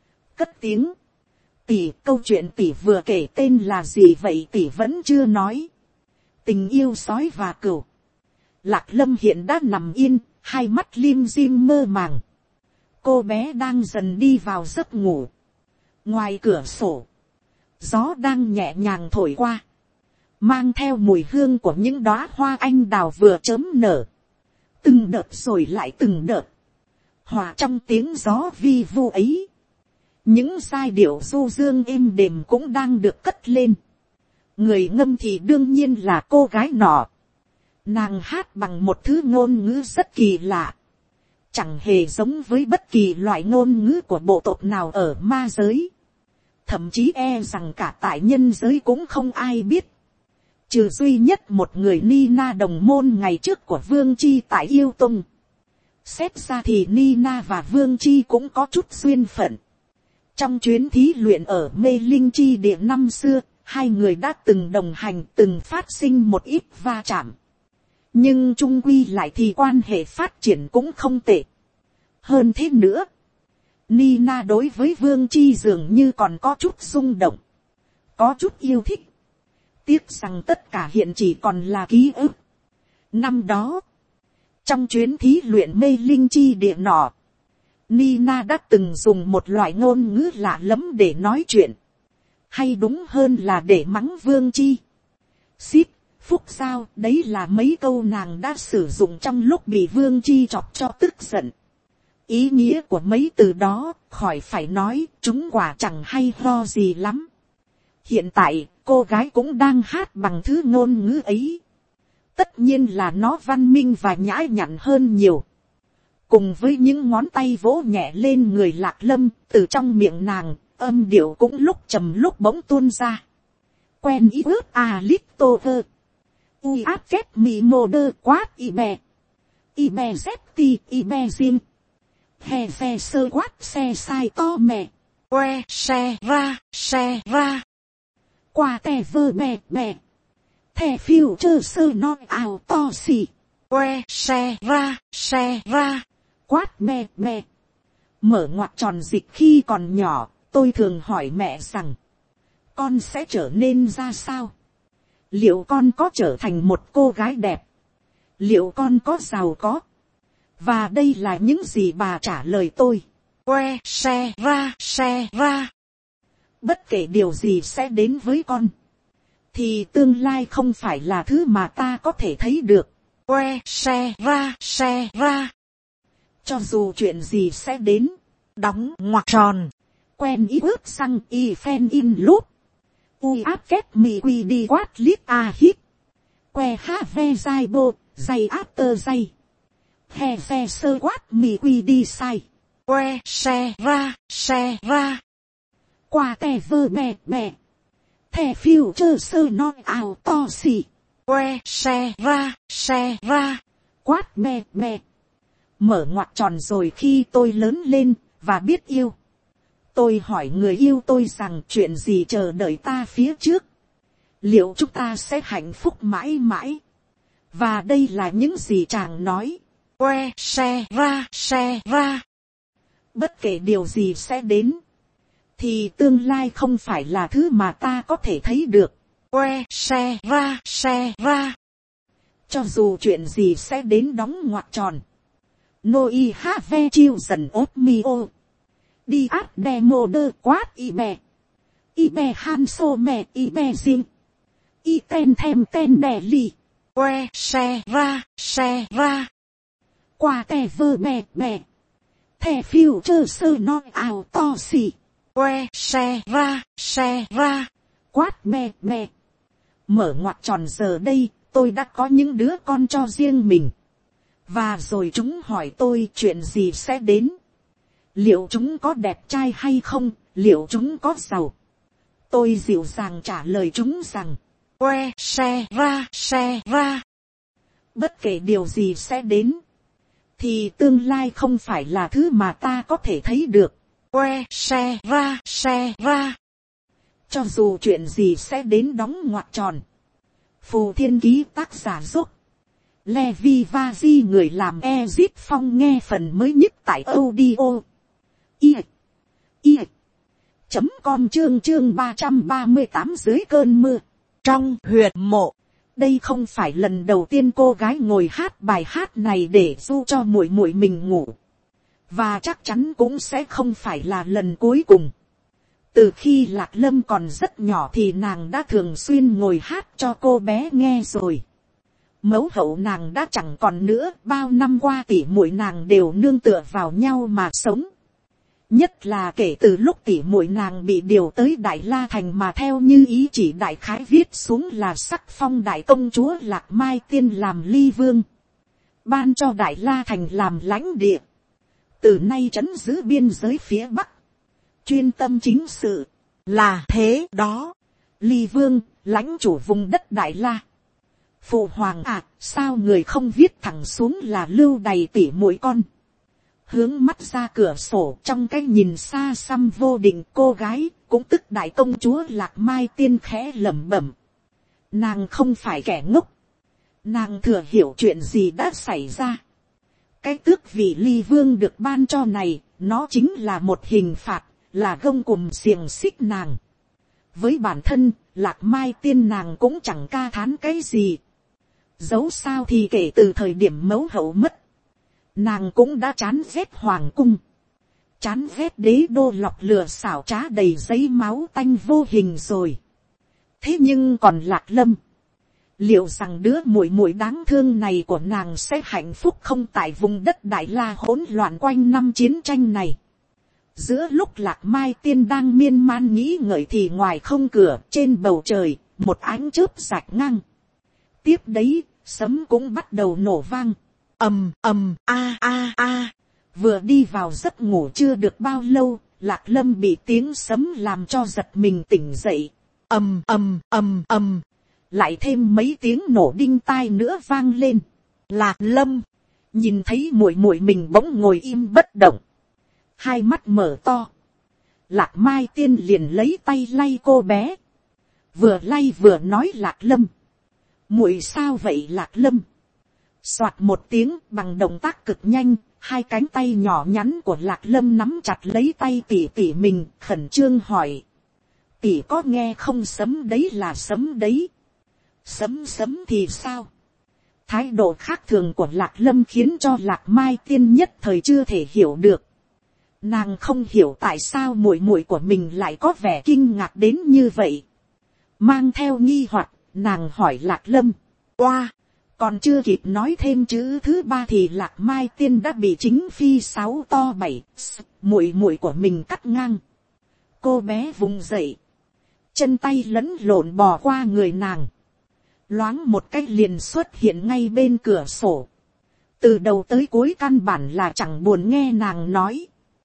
Cất tiếng. Tỷ, câu chuyện tỷ vừa kể tên là gì vậy, tỷ vẫn chưa nói. Tình yêu sói và cừu. Lạc Lâm hiện đã nằm yên, hai mắt lim dim mơ màng. Cô bé đang dần đi vào giấc ngủ. Ngoài cửa sổ, gió đang nhẹ nhàng thổi qua, mang theo mùi hương của những đóa hoa anh đào vừa chớm nở, từng đợt rồi lại từng đợt, hòa trong tiếng gió vi vu ấy. Những giai điệu du dương êm đềm cũng đang được cất lên. Người ngâm thì đương nhiên là cô gái nọ. Nàng hát bằng một thứ ngôn ngữ rất kỳ lạ, chẳng hề giống với bất kỳ loại ngôn ngữ của bộ tộc nào ở ma giới. Thậm chí e rằng cả tại nhân giới cũng không ai biết, trừ duy nhất một người Nina đồng môn ngày trước của Vương Chi tại Yêu Tông. Xét ra thì Nina và Vương Chi cũng có chút duyên phận. Trong chuyến thí luyện ở Mê Linh Chi địa năm xưa, hai người đã từng đồng hành, từng phát sinh một ít va chạm. Nhưng chung quy lại thì quan hệ phát triển cũng không tệ. Hơn thế nữa, Nina đối với Vương Chi dường như còn có chút rung động, có chút yêu thích. Tiếc rằng tất cả hiện chỉ còn là ký ức. Năm đó, trong chuyến thí luyện Mê Linh Chi địa nọ, Nina đã từng dùng một loại ngôn ngữ lạ lẫm để nói chuyện. Hay đúng hơn là để mắng Vương Chi. Xít, phúc sao, đấy là mấy câu nàng đã sử dụng trong lúc bị Vương Chi chọc cho tức giận. Ý nghĩa của mấy từ đó, khỏi phải nói, chúng quả chẳng hay ho gì lắm. Hiện tại, cô gái cũng đang hát bằng thứ ngôn ngữ ấy. Tất nhiên là nó văn minh và nhã nhặn hơn nhiều. Cùng với những ngón tay vỗ nhẹ lên người Lạc Lâm, từ trong miệng nàng, âm điệu cũng lúc trầm lúc bỗng tuôn ra. Quen ý ướt à lít tô ơ. Ui áp kết mì mô đơ quát y bè. Y bè dép ti y bè riêng. Hè phe sơ quát xe sai to mẹ. Que xe ra xe ra. Qua tè vơ bè bè. Thè phiêu chơ sơ nói ảo to xì. Que xe ra xe ra. Quát bè bè. Mở ngoặc tròn dịch khi còn nhỏ, tôi thường hỏi mẹ rằng, con sẽ trở nên ra sao? Liệu con có trở thành một cô gái đẹp? Liệu con có giàu có? Và đây là những gì bà trả lời tôi. Que xe ra xe ra. Bất kể điều gì sẽ đến với con, thì tương lai không phải là thứ mà ta có thể thấy được. Que xe ra xe ra. Cho dù chuyện gì sẽ đến, đóng ngoặc tròn. Quen ý ướt xăng y phen in lút. Ui áp kết mì quy đi quát lít a hít. Que ha ve dai bô, dây áp tơ dây. He ve sơ quát mì quy đi sai. Que xe ra xe ra. Qua tè vơ bè bè. Thè phiêu chơ sơ nói ảo to xì. Que xe ra xe ra. Quát bè bè. Mở ngoặc tròn rồi khi tôi lớn lên và biết yêu, tôi hỏi người yêu tôi rằng chuyện gì chờ đợi ta phía trước, liệu chúng ta sẽ hạnh phúc mãi mãi? Và đây là những gì chàng nói. Que xe ra xe ra. Bất kể điều gì sẽ đến, thì tương lai không phải là thứ mà ta có thể thấy được. Que xe ra xe ra. Cho dù chuyện gì sẽ đến đóng ngoặc tròn. Noi ha ve chiêu dần ốt mi ô. Đi áp đè mô đơ quát y bè. Y bè han sô mẹ y bè riêng. Y ten thêm ten đè lì. Que xe ra xe ra. Qua tè vơ bè bè. Thè phiêu chơ sơ nói ảo to xì. Que xe ra xe ra. Quát bè bè. Mở ngoặc tròn giờ đây, tôi đã có những đứa con cho riêng mình. Và rồi chúng hỏi tôi chuyện gì sẽ đến. Liệu chúng có đẹp trai hay không, liệu chúng có giàu? Tôi dịu dàng trả lời chúng rằng, que xe ra xe ra. Bất kể điều gì sẽ đến, thì tương lai không phải là thứ mà ta có thể thấy được. Que xe ra xe ra. Cho dù chuyện gì sẽ đến đóng ngoặc tròn. Phù Thiên Ký tác giả giúp Levi Vazi người làm Ezip Phong nghe phần mới nhất tại audio i i chấm com chương chương ba trăm ba mươi tám dưới cơn mưa. Trong huyệt mộ, đây không phải lần đầu tiên cô gái ngồi hát bài hát này để du cho muội muội mình ngủ, và chắc chắn cũng sẽ không phải là lần cuối cùng. Từ khi Lạc Lâm còn rất nhỏ thì nàng đã thường xuyên ngồi hát cho cô bé nghe rồi. Mẫu hậu nàng đã chẳng còn nữa, bao năm qua tỉ muội nàng đều nương tựa vào nhau mà sống. Nhất là kể từ lúc tỉ muội nàng bị điều tới Đại La Thành mà theo như ý chỉ đại khái viết xuống là sắc phong đại công chúa Lạc Mai Tiên làm ly vương, ban cho Đại La Thành làm lãnh địa, từ nay trấn giữ biên giới phía Bắc, chuyên tâm chính sự. Là thế đó, ly vương, lãnh chủ vùng đất Đại La. Phụ hoàng à, sao người không viết thẳng xuống là lưu đầy tỉ muội con. Hướng mắt ra cửa sổ, trong cái nhìn xa xăm vô định, cô gái cũng tức đại công chúa Lạc Mai Tiên khẽ lẩm bẩm. Nàng không phải kẻ ngốc, nàng thừa hiểu chuyện gì đã xảy ra. Cái tước vị ly vương được ban cho này, nó chính là một hình phạt, là gông cùm xiềng xích nàng. Với bản thân, Lạc Mai Tiên nàng cũng chẳng ca thán cái gì. Dẫu sao thì kể từ thời điểm mẫu hậu mất, nàng cũng đã chán ghét hoàng cung, chán ghét đế đô lọc lừa xảo trá đầy giấy máu tanh vô hình rồi. Thế nhưng còn Lạc Lâm, liệu rằng đứa muội muội đáng thương này của nàng sẽ hạnh phúc không tại vùng đất Đại La hỗn loạn quanh năm chiến tranh này. Giữa lúc Lạc Mai Tiên đang miên man nghĩ ngợi thì ngoài không cửa trên bầu trời một ánh chớp rạch ngang. Tiếp đấy sấm cũng bắt đầu nổ vang. Ầm ầm a a a. Vừa đi vào giấc ngủ chưa được bao lâu, Lạc Lâm bị tiếng sấm làm cho giật mình tỉnh dậy. Ầm ầm ầm ầm. Lại thêm mấy tiếng nổ đinh tai nữa vang lên. Lạc Lâm nhìn thấy muội muội mình bỗng ngồi im bất động, hai mắt mở to. Lạc Mai Tiên liền lấy tay lay cô bé, vừa lay vừa nói Lạc Lâm, muội sao vậy Lạc Lâm. Soạt một tiếng, bằng động tác cực nhanh, hai cánh tay nhỏ nhắn của Lạc Lâm nắm chặt lấy tay tỷ tỷ mình, khẩn trương hỏi. Tỷ có nghe không? Sấm đấy là sấm đấy. Sấm sấm thì sao? Thái độ khác thường của Lạc Lâm khiến cho Lạc Mai Tiên nhất thời chưa thể hiểu được. Nàng không hiểu tại sao muội muội của mình lại có vẻ kinh ngạc đến như vậy. Mang theo nghi hoặc, nàng hỏi Lạc Lâm. Oa, còn chưa kịp nói thêm chữ thứ ba thì Lạc Mai Tiên đã bị chính phi sáu to bảy muội muội của mình cắt ngang. Cô bé vùng dậy, chân tay lẫn lộn bò qua người nàng, loáng một cách liền xuất hiện ngay bên cửa sổ. Từ đầu tới cuối căn bản là chẳng buồn nghe nàng nói.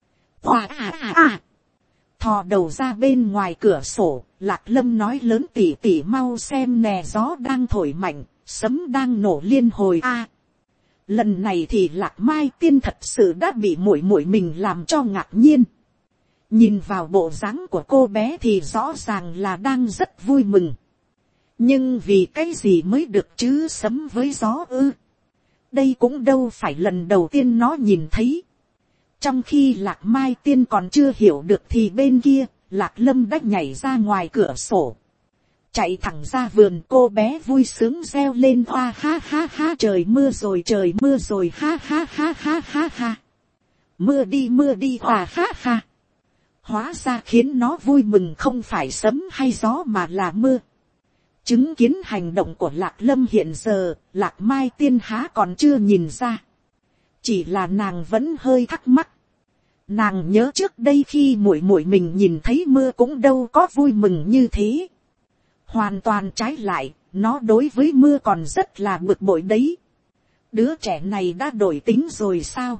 Oa à à à. Thò đầu ra bên ngoài cửa sổ, Lạc Lâm nói lớn tỉ tỉ mau xem nè, gió đang thổi mạnh, sấm đang nổ liên hồi a. À, lần này thì Lạc Mai Tiên thật sự đã bị muội muội mình làm cho ngạc nhiên. Nhìn vào bộ dáng của cô bé thì rõ ràng là đang rất vui mừng. Nhưng vì cái gì mới được chứ sấm với gió ư? Đây cũng đâu phải lần đầu tiên nó nhìn thấy. Trong khi Lạc Mai Tiên còn chưa hiểu được thì bên kia, Lạc Lâm đã nhảy ra ngoài cửa sổ, chạy thẳng ra vườn. Cô bé vui sướng reo lên hoa ha ha ha, trời mưa rồi trời mưa rồi ha ha ha ha ha ha. Mưa đi mưa đi hoa ha ha. Hóa ra khiến nó vui mừng không phải sấm hay gió mà là mưa. Chứng kiến hành động của Lạc Lâm hiện giờ, Lạc Mai Tiên há còn chưa nhìn ra. Chỉ là nàng vẫn hơi thắc mắc. Nàng nhớ trước đây khi muội muội mình nhìn thấy mưa cũng đâu có vui mừng như thế. Hoàn toàn trái lại, nó đối với mưa còn rất là bực bội đấy. Đứa trẻ này đã đổi tính rồi sao?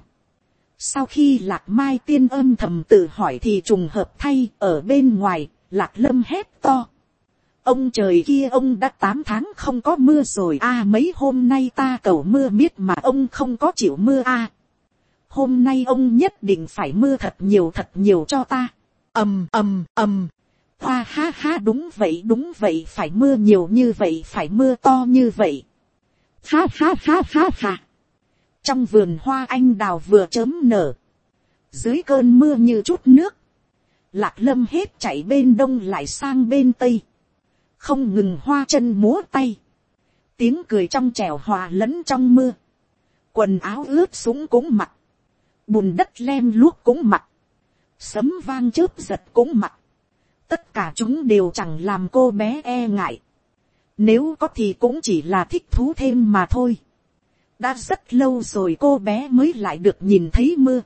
Sau khi Lạc Mai Tiên âm thầm tự hỏi thì trùng hợp thay, ở bên ngoài, Lạc Lâm hét to. Ông trời kia, ông đã tám tháng không có mưa rồi a, à, mấy hôm nay ta cầu mưa miết mà ông không có chịu mưa a. À, hôm nay ông nhất định phải mưa thật nhiều thật nhiều cho ta. Ầm ầm ầm. Hoa ha ha, đúng vậy đúng vậy, phải mưa nhiều như vậy, phải mưa to như vậy. Ha ha ha ha ha. Trong vườn hoa anh đào vừa chớm nở, dưới cơn mưa như chút nước, Lạc Lâm hết chạy bên đông lại sang bên tây, không ngừng hoa chân múa tay, tiếng cười trong trẻo hòa lẫn trong mưa, quần áo ướt sũng cũng mặc, bùn đất lem luốc cũng mặc, sấm vang chớp giật cũng mặc, tất cả chúng đều chẳng làm cô bé e ngại, nếu có thì cũng chỉ là thích thú thêm mà thôi. Đã rất lâu rồi cô bé mới lại được nhìn thấy mưa.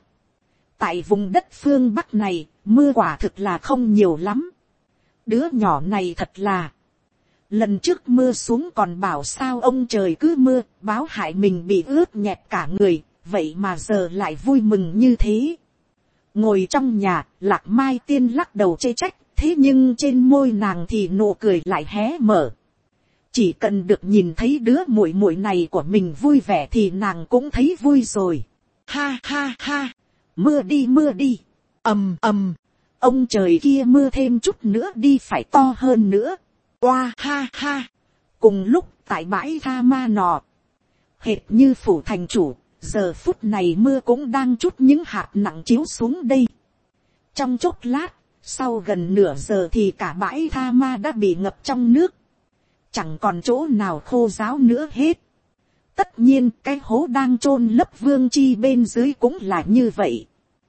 Tại vùng đất phương Bắc này, mưa quả thực là không nhiều lắm. Đứa nhỏ này thật là, lần trước mưa xuống còn bảo sao ông trời cứ mưa, báo hại mình bị ướt nhẹp cả người, vậy mà giờ lại vui mừng như thế. Ngồi trong nhà, Lạc Mai Tiên lắc đầu chê trách, thế nhưng trên môi nàng thì nụ cười lại hé mở. Chỉ cần được nhìn thấy đứa muội muội này của mình vui vẻ thì nàng cũng thấy vui rồi. Ha ha ha, mưa đi mưa đi, ầm ầm, ông trời kia mưa thêm chút nữa đi phải to hơn nữa. Oa ha ha, cùng lúc tại bãi tha ma nọ, hệt như phủ thành chủ, giờ phút này mưa cũng đang chút những hạt nặng chiếu xuống đây. Trong chốc lát, sau gần nửa giờ thì cả bãi tha ma đã bị ngập trong nước, chẳng còn chỗ nào khô ráo nữa hết. Tất nhiên cái hố đang chôn lấp Vương Chi bên dưới cũng là như vậy.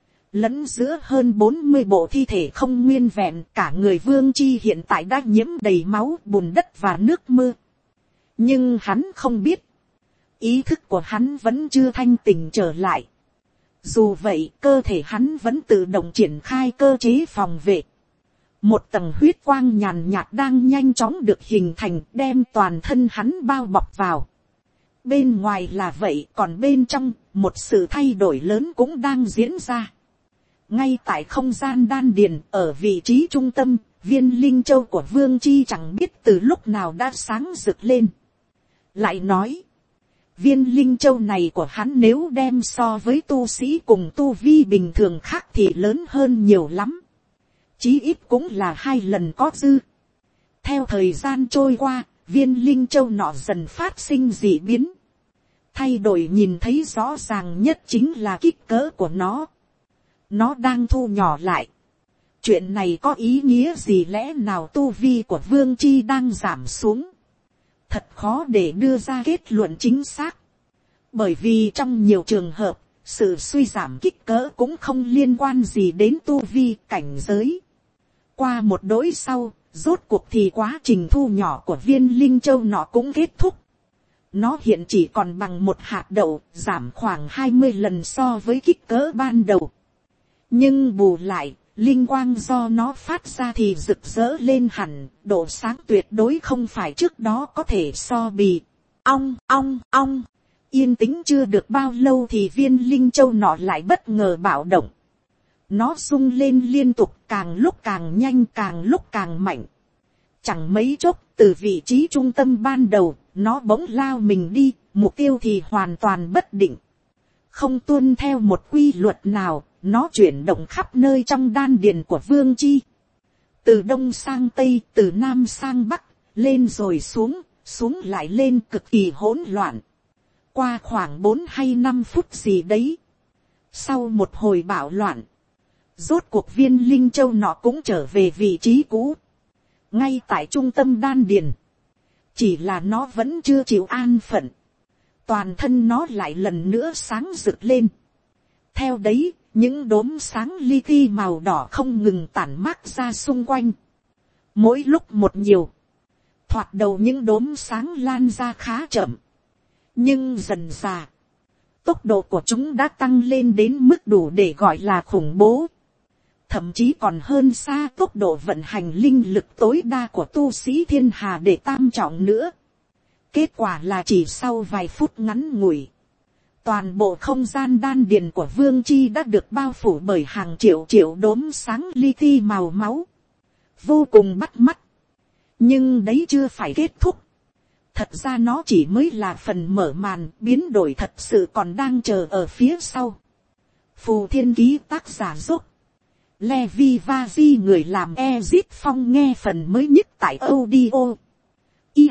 Lẫn giữa hơn bốn mươi bộ thi thể không nguyên vẹn, cả người Vương Chi hiện tại đã nhiễm đầy máu, bùn đất và nước mưa. Nhưng hắn không biết, ý thức của hắn vẫn chưa thanh tỉnh trở lại. Dù vậy, cơ thể hắn vẫn tự động triển khai cơ chế phòng vệ. Một tầng huyết quang nhàn nhạt đang nhanh chóng được hình thành, đem toàn thân hắn bao bọc vào. Bên ngoài là vậy, còn bên trong, một sự thay đổi lớn cũng đang diễn ra. Ngay tại không gian đan điền, ở vị trí trung tâm, viên linh châu của Vương Chi chẳng biết từ lúc nào đã sáng rực lên. Lại nói, viên linh châu này của hắn nếu đem so với tu sĩ cùng tu vi bình thường khác thì lớn hơn nhiều lắm. Chí ít cũng là hai lần có dư. Theo thời gian trôi qua, viên linh châu nọ dần phát sinh dị biến. Thay đổi nhìn thấy rõ ràng nhất chính là kích cỡ của nó. Nó đang thu nhỏ lại. Chuyện này có ý nghĩa gì, lẽ nào tu vi của Vương Chi đang giảm xuống? Thật khó để đưa ra kết luận chính xác. Bởi vì trong nhiều trường hợp, sự suy giảm kích cỡ cũng không liên quan gì đến tu vi cảnh giới. Qua một đỗi sau, rốt cuộc thì quá trình thu nhỏ của viên linh châu nọ cũng kết thúc. Nó hiện chỉ còn bằng một hạt đậu, giảm khoảng hai mươi lần so với kích cỡ ban đầu. Nhưng bù lại, linh quang do nó phát ra thì rực rỡ lên hẳn, độ sáng tuyệt đối không phải trước đó có thể so bì. Ong, ong, ong, yên tĩnh chưa được bao lâu thì viên linh châu nọ lại bất ngờ bạo động. Nó rung lên liên tục, càng lúc càng nhanh, càng lúc càng mạnh. Chẳng mấy chốc, từ vị trí trung tâm ban đầu, nó bỗng lao mình đi, mục tiêu thì hoàn toàn bất định. Không tuân theo một quy luật nào, nó chuyển động khắp nơi trong đan điền của Vương Chi. Từ đông sang tây, từ nam sang bắc, lên rồi xuống, xuống lại lên, cực kỳ hỗn loạn. Qua khoảng bốn hay năm phút gì đấy. Sau một hồi bạo loạn, rốt cuộc viên linh châu nọ cũng trở về vị trí cũ. Ngay tại trung tâm đan điền. Chỉ là nó vẫn chưa chịu an phận. Toàn thân nó lại lần nữa sáng rực lên. Theo đấy, những đốm sáng li ti màu đỏ không ngừng tản mát ra xung quanh. Mỗi lúc một nhiều. Thoạt đầu những đốm sáng lan ra khá chậm. Nhưng dần dà, tốc độ của chúng đã tăng lên đến mức đủ để gọi là khủng bố. Thậm chí còn hơn xa tốc độ vận hành linh lực tối đa của tu sĩ thiên hà để tam trọng nữa. Kết quả là chỉ sau vài phút ngắn ngủi, toàn bộ không gian đan điền của Vương Chi đã được bao phủ bởi hàng triệu triệu đốm sáng li ti màu máu. Vô cùng bắt mắt. Nhưng đấy chưa phải kết thúc. Thật ra nó chỉ mới là phần mở màn, biến đổi thật sự còn đang chờ ở phía sau. Phù Thiên Ký tác giả dốt. Levi Vazi người làm Ezit Phong nghe phần mới nhất tại audio. I.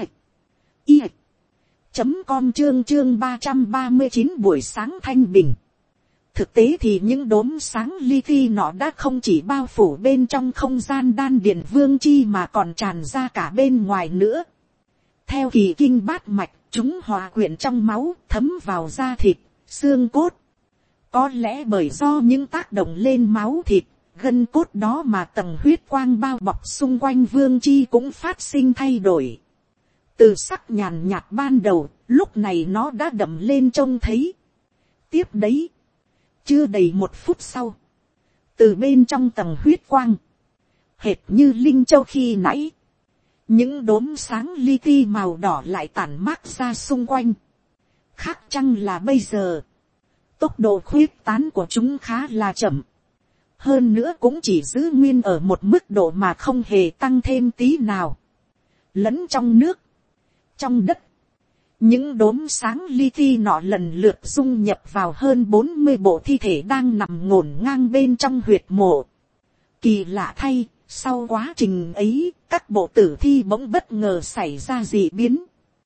I. Chấm com chương chương ba trăm ba mươi chín buổi sáng thanh bình. Thực tế thì những đốm sáng li ti nọ đã không chỉ bao phủ bên trong không gian đan điền Vương Chi mà còn tràn ra cả bên ngoài nữa. theo kỳ kinh bát mạch, chúng hòa quyện trong máu, thấm vào da thịt, xương cốt. Có lẽ bởi do những tác động lên máu thịt, gân cốt đó mà tầng huyết quang bao bọc xung quanh vương chi cũng phát sinh thay đổi. Từ sắc nhàn nhạt ban đầu, lúc này nó đã đậm lên trông thấy. Tiếp đấy, chưa đầy một phút sau, từ bên trong tầng huyết quang, hệt như linh châu khi nãy, những đốm sáng li ti màu đỏ lại tản mát ra xung quanh. Khác chăng là bây giờ, tốc độ khuyết tán của chúng khá là chậm. Hơn nữa cũng chỉ giữ nguyên ở một mức độ mà không hề tăng thêm tí nào. Lẫn trong nước, trong đất, những đốm sáng li ti nọ lần lượt dung nhập vào hơn bốn mươi bộ thi thể đang nằm ngổn ngang bên trong huyệt mộ. Kỳ lạ thay, sau quá trình ấy, các bộ tử thi bỗng bất ngờ xảy ra dị biến.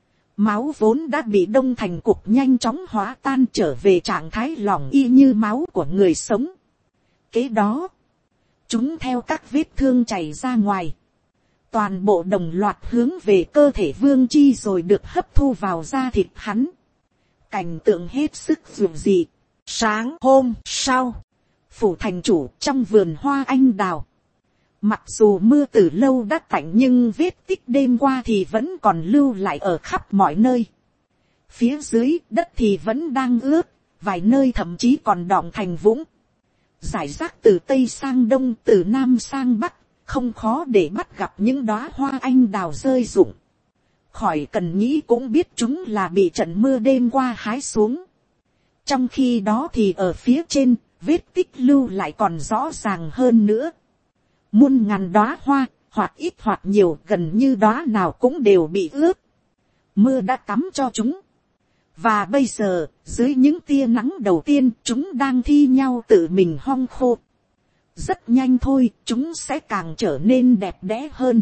Máu vốn đã bị đông thành cục nhanh chóng hóa tan trở về trạng thái lỏng y như máu của người sống. Kế đó, chúng theo các vết thương chảy ra ngoài. Toàn bộ đồng loạt hướng về cơ thể vương chi rồi được hấp thu vào da thịt hắn. Cảnh tượng hết sức dịu dị. Sáng hôm sau, phủ thành chủ trong vườn hoa anh đào. Mặc dù mưa từ lâu đã tạnh nhưng vết tích đêm qua thì vẫn còn lưu lại ở khắp mọi nơi. Phía dưới đất thì vẫn đang ướt, vài nơi thậm chí còn đọng thành vũng. Giải rác từ Tây sang Đông, từ Nam sang Bắc, không khó để bắt gặp những đóa hoa anh đào rơi rụng. Khỏi cần nghĩ cũng biết chúng là bị trận mưa đêm qua hái xuống. Trong khi đó thì ở phía trên, vết tích lưu lại còn rõ ràng hơn nữa. Muôn ngàn đóa hoa, hoặc ít hoặc nhiều, gần như đóa nào cũng đều bị ướt. Mưa đã tắm cho chúng. Và bây giờ, dưới những tia nắng đầu tiên, chúng đang thi nhau tự mình hong khô. Rất nhanh thôi, chúng sẽ càng trở nên đẹp đẽ hơn.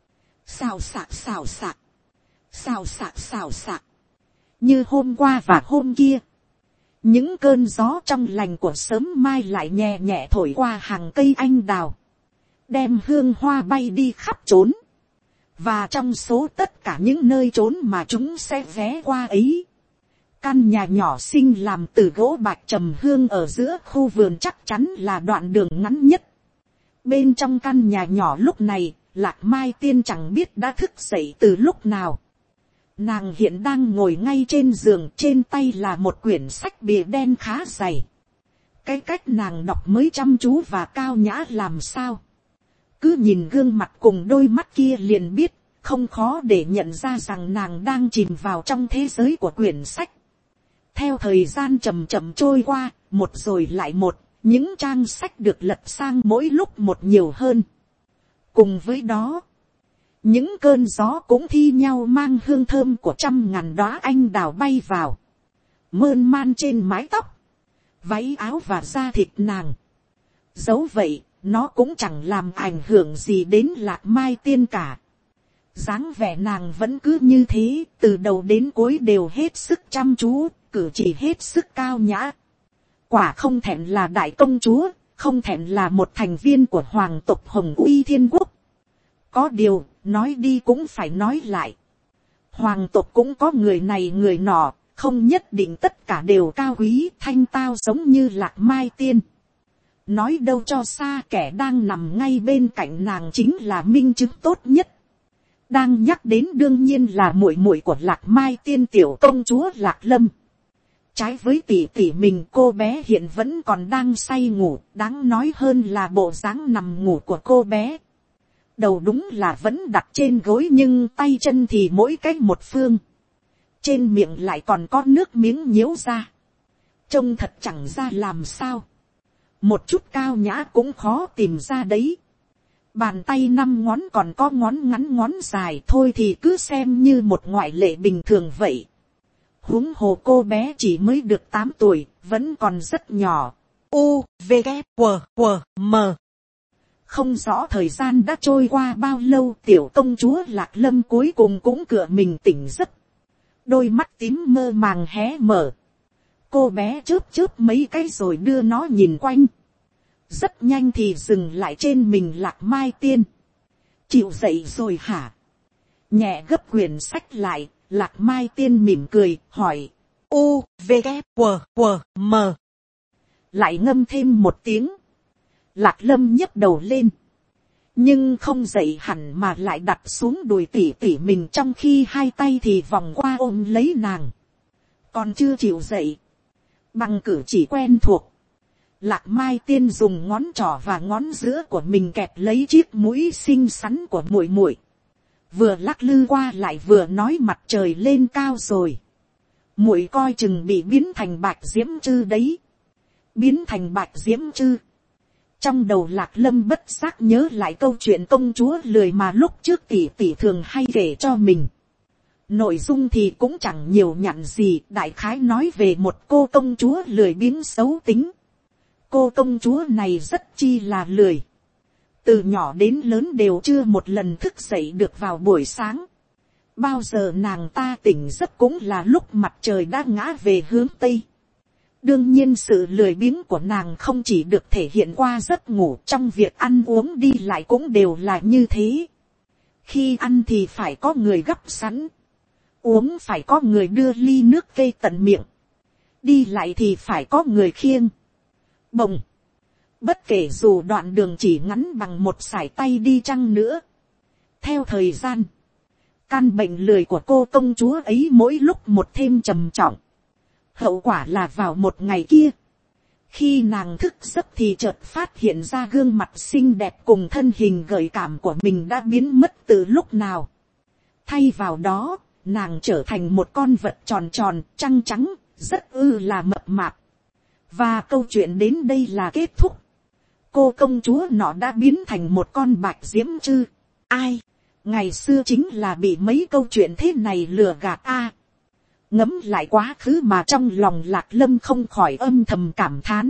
Xào xạc xào xạc. Xào xạc xào xạc. Như hôm qua và hôm kia. Những cơn gió trong lành của sớm mai lại nhẹ nhẹ thổi qua hàng cây anh đào. Đem hương hoa bay đi khắp trốn. Và trong số tất cả những nơi trốn mà chúng sẽ ghé qua ấy, căn nhà nhỏ xinh làm từ gỗ bạch trầm hương ở giữa khu vườn chắc chắn là đoạn đường ngắn nhất. Bên trong căn nhà nhỏ lúc này, Lạc Mai Tiên chẳng biết đã thức dậy từ lúc nào. Nàng hiện đang ngồi ngay trên giường, trên tay là một quyển sách bìa đen khá dày. Cái cách nàng đọc mới chăm chú và cao nhã làm sao. Cứ nhìn gương mặt cùng đôi mắt kia liền biết, không khó để nhận ra rằng nàng đang chìm vào trong thế giới của quyển sách. Theo thời gian chậm chậm trôi qua, một rồi lại một, những trang sách được lật sang mỗi lúc một nhiều hơn. Cùng với đó, những cơn gió cũng thi nhau mang hương thơm của trăm ngàn đóa anh đào bay vào, mơn man trên mái tóc, váy áo và da thịt nàng. Dẫu vậy, nó cũng chẳng làm ảnh hưởng gì đến Lạc Mai Tiên cả. Dáng vẻ nàng vẫn cứ như thế, từ đầu đến cuối đều hết sức chăm chú, cử chỉ hết sức cao nhã. Quả không thẹn là đại công chúa, không thẹn là một thành viên của hoàng tộc Hồng Uy Thiên Quốc. Có điều, nói đi cũng phải nói lại. Hoàng tộc cũng có người này người nọ, không nhất định tất cả đều cao quý thanh tao giống như Lạc Mai Tiên. Nói đâu cho xa, kẻ đang nằm ngay bên cạnh nàng chính là minh chứng tốt nhất. Đang nhắc đến đương nhiên là muội muội của Lạc Mai Tiên tiểu công chúa Lạc Lâm. Trái với tỷ tỷ mình, cô bé hiện vẫn còn đang say ngủ, đáng nói hơn là bộ dáng nằm ngủ của cô bé. Đầu đúng là vẫn đặt trên gối nhưng tay chân thì mỗi cách một phương. Trên miệng lại còn có nước miếng nhiếu ra. Trông thật chẳng ra làm sao. Một chút cao nhã cũng khó tìm ra đấy. Bàn tay năm ngón còn có ngón ngắn ngón dài thôi thì cứ xem như một ngoại lệ bình thường vậy. Huống hồ cô bé chỉ mới được tám tuổi, vẫn còn rất nhỏ. U, V, K, W, W, M. Không rõ thời gian đã trôi qua bao lâu, tiểu công chúa Lạc Lâm cuối cùng cũng cựa mình tỉnh giấc. Đôi mắt tím mơ màng hé mở. Cô bé chớp chớp mấy cái rồi đưa nó nhìn quanh. Rất nhanh thì dừng lại trên mình Lạc Mai Tiên. Chịu dậy rồi hả? Nhẹ gấp quyển sách lại, Lạc Mai Tiên mỉm cười, hỏi. U, V, K, W, W, M. Lại ngâm thêm một tiếng. Lạc Lâm nhấc đầu lên. Nhưng không dậy hẳn mà lại đặt xuống đùi tỉ tỉ mình, trong khi hai tay thì vòng qua ôm lấy nàng. Còn chưa chịu dậy. Bằng cử chỉ quen thuộc. Lạc Mai Tiên dùng ngón trỏ và ngón giữa của mình kẹp lấy chiếc mũi xinh xắn của muội muội, vừa lắc lư qua lại vừa nói mặt trời lên cao rồi. Muội coi chừng bị biến thành bạch diễm chư đấy. Biến thành bạch diễm chư. Trong đầu Lạc Lâm bất giác nhớ lại câu chuyện công chúa lười mà lúc trước tỷ tỷ thường hay kể cho mình. Nội dung thì cũng chẳng nhiều nhặn gì, đại khái nói về một cô công chúa lười biếng xấu tính. Cô công chúa này rất chi là lười. Từ nhỏ đến lớn đều chưa một lần thức dậy được vào buổi sáng. Bao giờ nàng ta tỉnh giấc cũng là lúc mặt trời đã ngã về hướng Tây. Đương nhiên sự lười biếng của nàng không chỉ được thể hiện qua giấc ngủ, trong việc ăn uống đi lại cũng đều là như thế. Khi ăn thì phải có người gắp sẵn. Uống phải có người đưa ly nước kê tận miệng. Đi lại thì phải có người khiêng. Bồng. Bất kể dù đoạn đường chỉ ngắn bằng một sải tay đi chăng nữa. Theo thời gian, căn bệnh lười của cô công chúa ấy mỗi lúc một thêm trầm trọng. Hậu quả là vào một ngày kia, khi nàng thức giấc thì chợt phát hiện ra gương mặt xinh đẹp cùng thân hình gợi cảm của mình đã biến mất từ lúc nào. Thay vào đó, nàng trở thành một con vật tròn tròn, trăng trắng, rất ư là mập mạp. Và câu chuyện đến đây là kết thúc. Cô công chúa nọ đã biến thành một con bạch diễm chư. Ai? Ngày xưa chính là bị mấy câu chuyện thế này lừa gạt a. À, ngẫm lại quá khứ mà trong lòng Lạc Lâm không khỏi âm thầm cảm thán.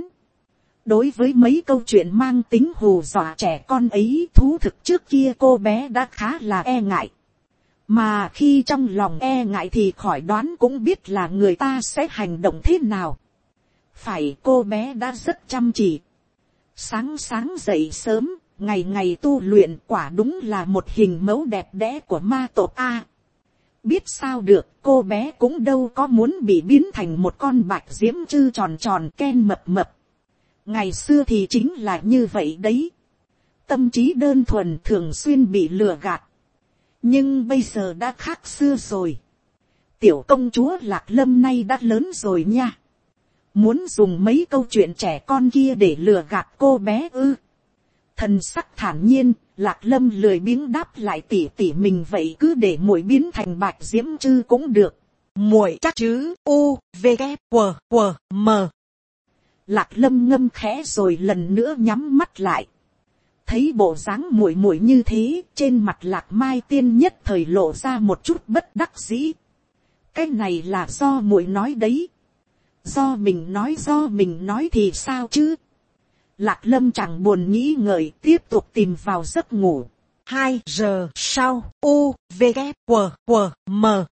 Đối với mấy câu chuyện mang tính hù dọa trẻ con ấy, thú thực trước kia cô bé đã khá là e ngại. Mà khi trong lòng e ngại thì khỏi đoán cũng biết là người ta sẽ hành động thế nào. Phải, cô bé đã rất chăm chỉ. Sáng sáng dậy sớm, ngày ngày tu luyện, quả đúng là một hình mẫu đẹp đẽ của ma tộc A. Biết sao được, cô bé cũng đâu có muốn bị biến thành một con bạch diễm chư tròn tròn ken mập mập. Ngày xưa thì chính là như vậy đấy. Tâm trí đơn thuần thường xuyên bị lừa gạt. Nhưng bây giờ đã khác xưa rồi. Tiểu công chúa Lạc Lâm nay đã lớn rồi nha. Muốn dùng mấy câu chuyện trẻ con kia để lừa gạt cô bé ư? Thần sắc thản nhiên, Lạc Lâm lười biếng đáp lại tỉ tỉ mình, vậy cứ để muội biến thành bạch diễm chư cũng được. Muội chắc chứ? U, V, K, W, W, M. Lạc Lâm ngâm khẽ rồi lần nữa nhắm mắt lại. Thấy bộ dáng muội muội như thế, trên mặt Lạc Mai Tiên nhất thời lộ ra một chút bất đắc dĩ. Cái này là do muội nói đấy. Do mình nói do mình nói thì sao chứ? Lạc Lâm chẳng buồn nghĩ ngợi, tiếp tục tìm vào giấc ngủ. Hai giờ sau, U, V, K, W, W, M.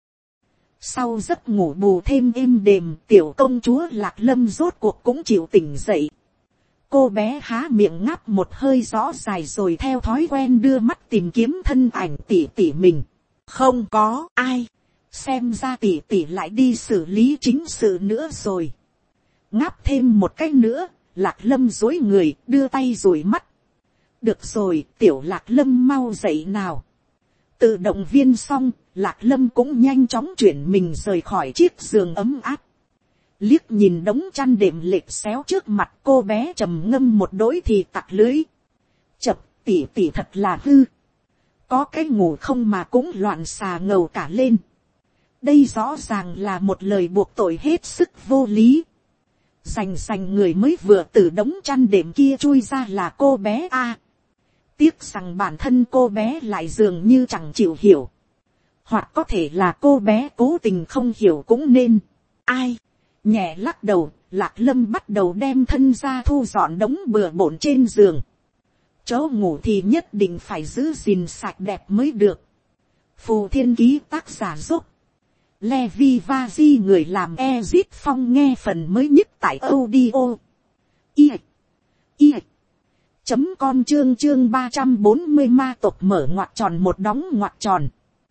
Sau giấc ngủ bù thêm êm đềm, tiểu công chúa Lạc Lâm rốt cuộc cũng chịu tỉnh dậy. Cô bé há miệng ngáp một hơi rõ dài rồi theo thói quen đưa mắt tìm kiếm thân ảnh tỷ tỷ mình. Không có ai. Xem ra tỷ tỷ lại đi xử lý chính sự nữa rồi. Ngáp thêm một cái nữa, Lạc Lâm dối người, đưa tay dụi mắt. Được rồi, tiểu Lạc Lâm mau dậy nào. Tự động viên xong, Lạc Lâm cũng nhanh chóng chuyển mình rời khỏi chiếc giường ấm áp. Liếc nhìn đống chăn đệm lệch xéo trước mặt, cô bé trầm ngâm một đỗi thì tặc lưới. Chập, tỉ tỉ thật là hư. Có cái ngủ không mà cũng loạn xà ngầu cả lên. Đây rõ ràng là một lời buộc tội hết sức vô lý. Rành rành người mới vừa từ đống chăn đệm kia chui ra là cô bé a. À, tiếc rằng bản thân cô bé lại dường như chẳng chịu hiểu. Hoặc có thể là cô bé cố tình không hiểu cũng nên. Ai? Nhẹ lắc đầu, Lạc Lâm bắt đầu đem thân ra thu dọn đống bừa bộn trên giường. Chỗ ngủ thì nhất định phải giữ gìn sạch đẹp mới được. Phù Thiên Ký tác giả giúp. Levi Vazi người làm Ezit Phong nghe phần mới nhất tại audio. I. I. Chấm con chương chương ba trăm bốn mươi ma tộc mở ngoặc tròn một đóng ngoặc tròn.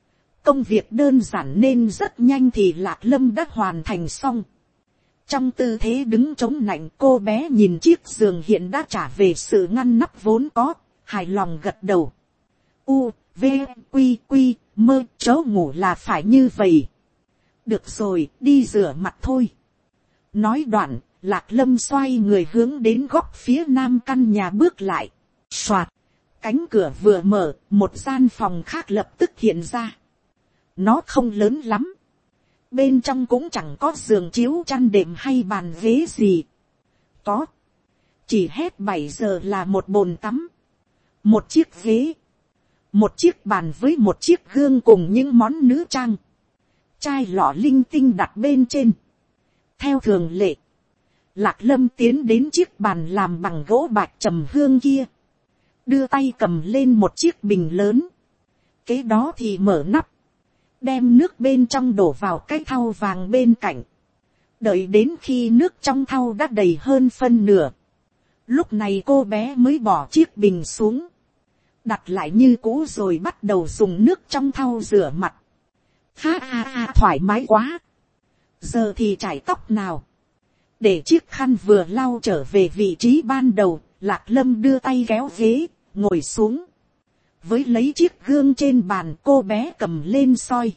Công việc đơn giản nên rất nhanh thì Lạc Lâm đã hoàn thành xong. Trong tư thế đứng chống nạnh, cô bé nhìn chiếc giường hiện đã trả về sự ngăn nắp vốn có, hài lòng gật đầu. U, V, Quy, Quy, mơ, chó ngủ là phải như vậy. Được rồi, đi rửa mặt thôi. Nói đoạn, Lạc Lâm xoay người hướng đến góc phía nam căn nhà bước lại. Soạt, cánh cửa vừa mở, một gian phòng khác lập tức hiện ra. Nó không lớn lắm. Bên trong cũng chẳng có giường chiếu chăn đệm hay bàn ghế gì. Có. Chỉ hết bảy giờ là một bồn tắm. Một chiếc ghế. Một chiếc bàn với một chiếc gương cùng những món nữ trang. Chai lọ linh tinh đặt bên trên. Theo thường lệ. Lạc Lâm tiến đến chiếc bàn làm bằng gỗ bạch trầm hương kia. Đưa tay cầm lên một chiếc bình lớn. Kế đó thì mở nắp. Đem nước bên trong đổ vào cái thau vàng bên cạnh. Đợi đến khi nước trong thau đã đầy hơn phân nửa. Lúc này cô bé mới bỏ chiếc bình xuống. Đặt lại như cũ rồi bắt đầu dùng nước trong thau rửa mặt. Ha ha ha, thoải mái quá. Giờ thì chải tóc nào. Để chiếc khăn vừa lau trở về vị trí ban đầu, Lạc Lâm đưa tay kéo ghế, ngồi xuống. Với lấy chiếc gương trên bàn, cô bé cầm lên soi.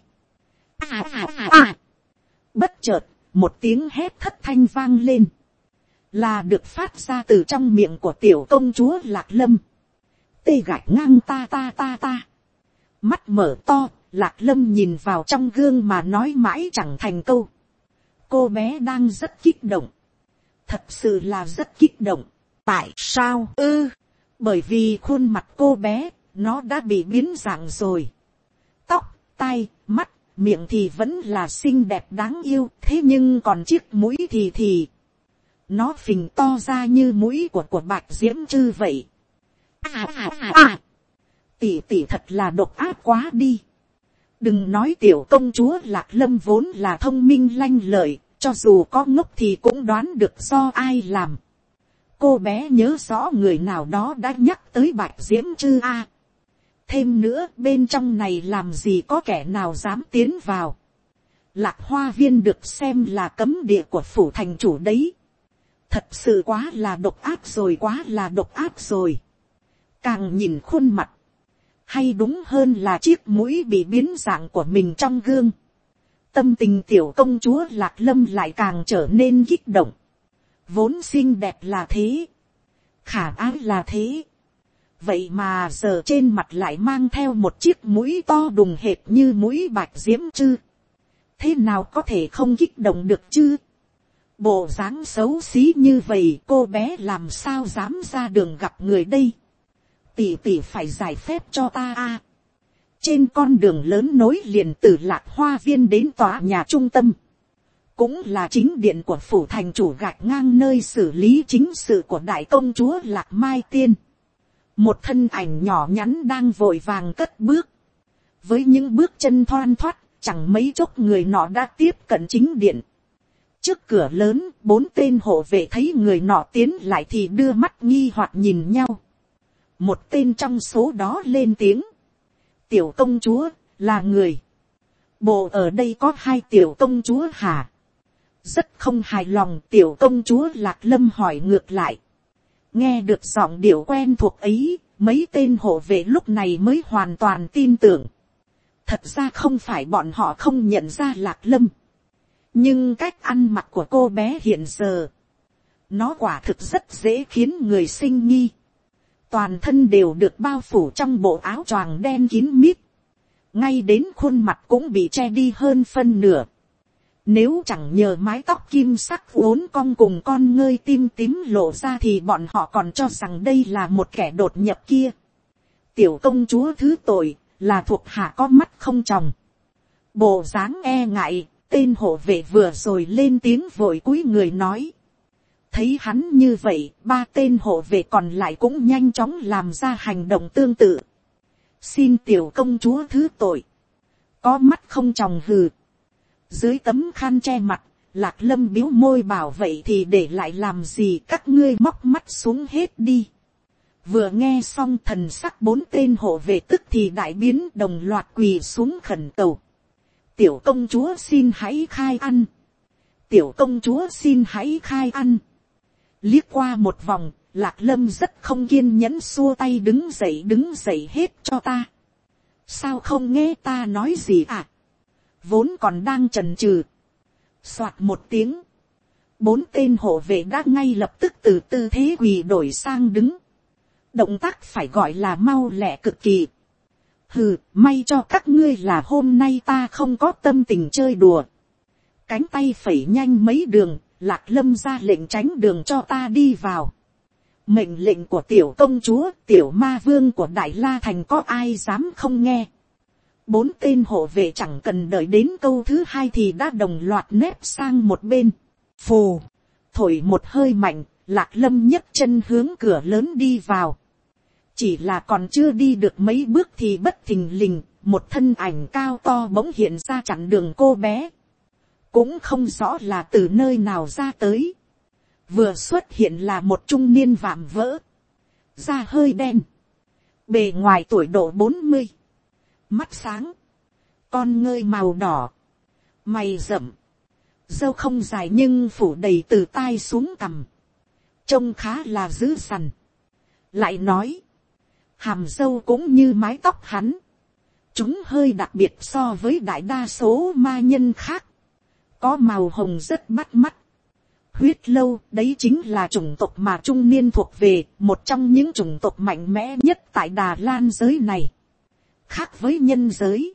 À à à à. Bất chợt, một tiếng hét thất thanh vang lên. Là được phát ra từ trong miệng của tiểu công chúa Lạc Lâm. Tê gạch ngang ta ta ta ta. Mắt mở to, Lạc Lâm nhìn vào trong gương mà nói mãi chẳng thành câu. Cô bé đang rất kích động. Thật sự là rất kích động. Tại sao ư? Ừ, bởi vì khuôn mặt cô bé, nó đã bị biến dạng rồi. Tóc, tai, mắt, miệng thì vẫn là xinh đẹp đáng yêu. Thế nhưng còn chiếc mũi thì thì. Nó phình to ra như mũi của của Bạch Diễm Trư vậy. À à à à. Tỷ tỷ thật là độc ác quá đi. Đừng nói tiểu công chúa Lạc Lâm vốn là thông minh lanh lợi. Cho dù có ngốc thì cũng đoán được do ai làm. Cô bé nhớ rõ người nào đó đã nhắc tới Bạch Diễm Trư a. Thêm nữa bên trong này làm gì có kẻ nào dám tiến vào. Lạc Hoa Viên được xem là cấm địa của phủ thành chủ đấy. Thật sự quá là độc ác rồi, quá là độc ác rồi. Càng nhìn khuôn mặt. Hay đúng hơn là chiếc mũi bị biến dạng của mình trong gương. Tâm tình tiểu công chúa Lạc Lâm lại càng trở nên kích động. Vốn xinh đẹp là thế. Khả ái là thế. Vậy mà giờ trên mặt lại mang theo một chiếc mũi to đùng hệt như mũi Bạch Diễm Trư. Thế nào có thể không kích động được chứ? Bộ dáng xấu xí như vậy cô bé làm sao dám ra đường gặp người đây? Tỷ tỷ phải giải phép cho ta a. Trên con đường lớn nối liền từ Lạc Hoa Viên đến tòa nhà trung tâm. Cũng là chính điện của phủ thành chủ gạch ngang nơi xử lý chính sự của đại công chúa Lạc Mai Tiên. Một thân ảnh nhỏ nhắn đang vội vàng cất bước. Với những bước chân thoăn thoắt, chẳng mấy chốc người nọ đã tiếp cận chính điện. Trước cửa lớn, bốn tên hộ vệ thấy người nọ tiến lại thì đưa mắt nghi hoặc nhìn nhau. Một tên trong số đó lên tiếng. Tiểu công chúa, là người. Bộ ở đây có hai tiểu công chúa hả? Rất không hài lòng, tiểu công chúa Lạc Lâm hỏi ngược lại. Nghe được giọng điệu quen thuộc ấy, mấy tên hộ vệ lúc này mới hoàn toàn tin tưởng. Thật ra không phải bọn họ không nhận ra Lạc Lâm. Nhưng cách ăn mặc của cô bé hiện giờ, nó quả thực rất dễ khiến người sinh nghi. Toàn thân đều được bao phủ trong bộ áo choàng đen kín mít. Ngay đến khuôn mặt cũng bị che đi hơn phân nửa. Nếu chẳng nhờ mái tóc kim sắc uốn cong cùng con ngươi tim tím lộ ra thì bọn họ còn cho rằng đây là một kẻ đột nhập kia. Tiểu công chúa thứ tội, là thuộc hạ có mắt không tròng. Bộ dáng e ngại, tên hộ vệ vừa rồi lên tiếng vội cúi người nói. Thấy hắn như vậy, ba tên hộ vệ còn lại cũng nhanh chóng làm ra hành động tương tự. Xin tiểu công chúa thứ tội. Có mắt không tròng hừ. Dưới tấm khăn che mặt, Lạc Lâm biếu môi bảo vậy thì để lại làm gì, các ngươi móc mắt xuống hết đi. Vừa nghe xong thần sắc bốn tên hộ vệ tức thì đại biến, đồng loạt quỳ xuống khẩn cầu. Tiểu công chúa xin hãy khai ăn. Tiểu công chúa xin hãy khai ăn. Liếc qua một vòng, Lạc Lâm rất không kiên nhẫn xua tay, đứng dậy đứng dậy hết cho ta. Sao không nghe ta nói gì à? Vốn còn đang chần chừ. Soạt một tiếng. Bốn tên hộ vệ đã ngay lập tức từ tư thế quỳ đổi sang đứng. Động tác phải gọi là mau lẹ cực kỳ. Hừ, may cho các ngươi là hôm nay ta không có tâm tình chơi đùa. Cánh tay phẩy nhanh mấy đường, Lạc Lâm ra lệnh tránh đường cho ta đi vào. Mệnh lệnh của tiểu công chúa, tiểu ma vương của Đại La Thành có ai dám không nghe. Bốn tên hộ vệ chẳng cần đợi đến câu thứ hai thì đã đồng loạt nép sang một bên. Phù, thổi một hơi mạnh, Lạc Lâm nhấc chân hướng cửa lớn đi vào. Chỉ là còn chưa đi được mấy bước thì bất thình lình, một thân ảnh cao to bỗng hiện ra chặn đường cô bé. Cũng không rõ là từ nơi nào ra tới. Vừa xuất hiện là một trung niên vạm vỡ. Da hơi đen. Bề ngoài tuổi độ bốn mươi. Mắt sáng. Con ngươi màu đỏ. Mày rậm. Râu không dài nhưng phủ đầy từ tai xuống cằm. Trông khá là dữ dằn. Lại nói. Hàm râu cũng như mái tóc hắn. Chúng hơi đặc biệt so với đại đa số ma nhân khác. Có màu hồng rất bắt mắt. Huyết lâu, đấy chính là chủng tộc mà trung niên thuộc về, một trong những chủng tộc mạnh mẽ nhất tại Đà Lan giới này. Khác với nhân giới,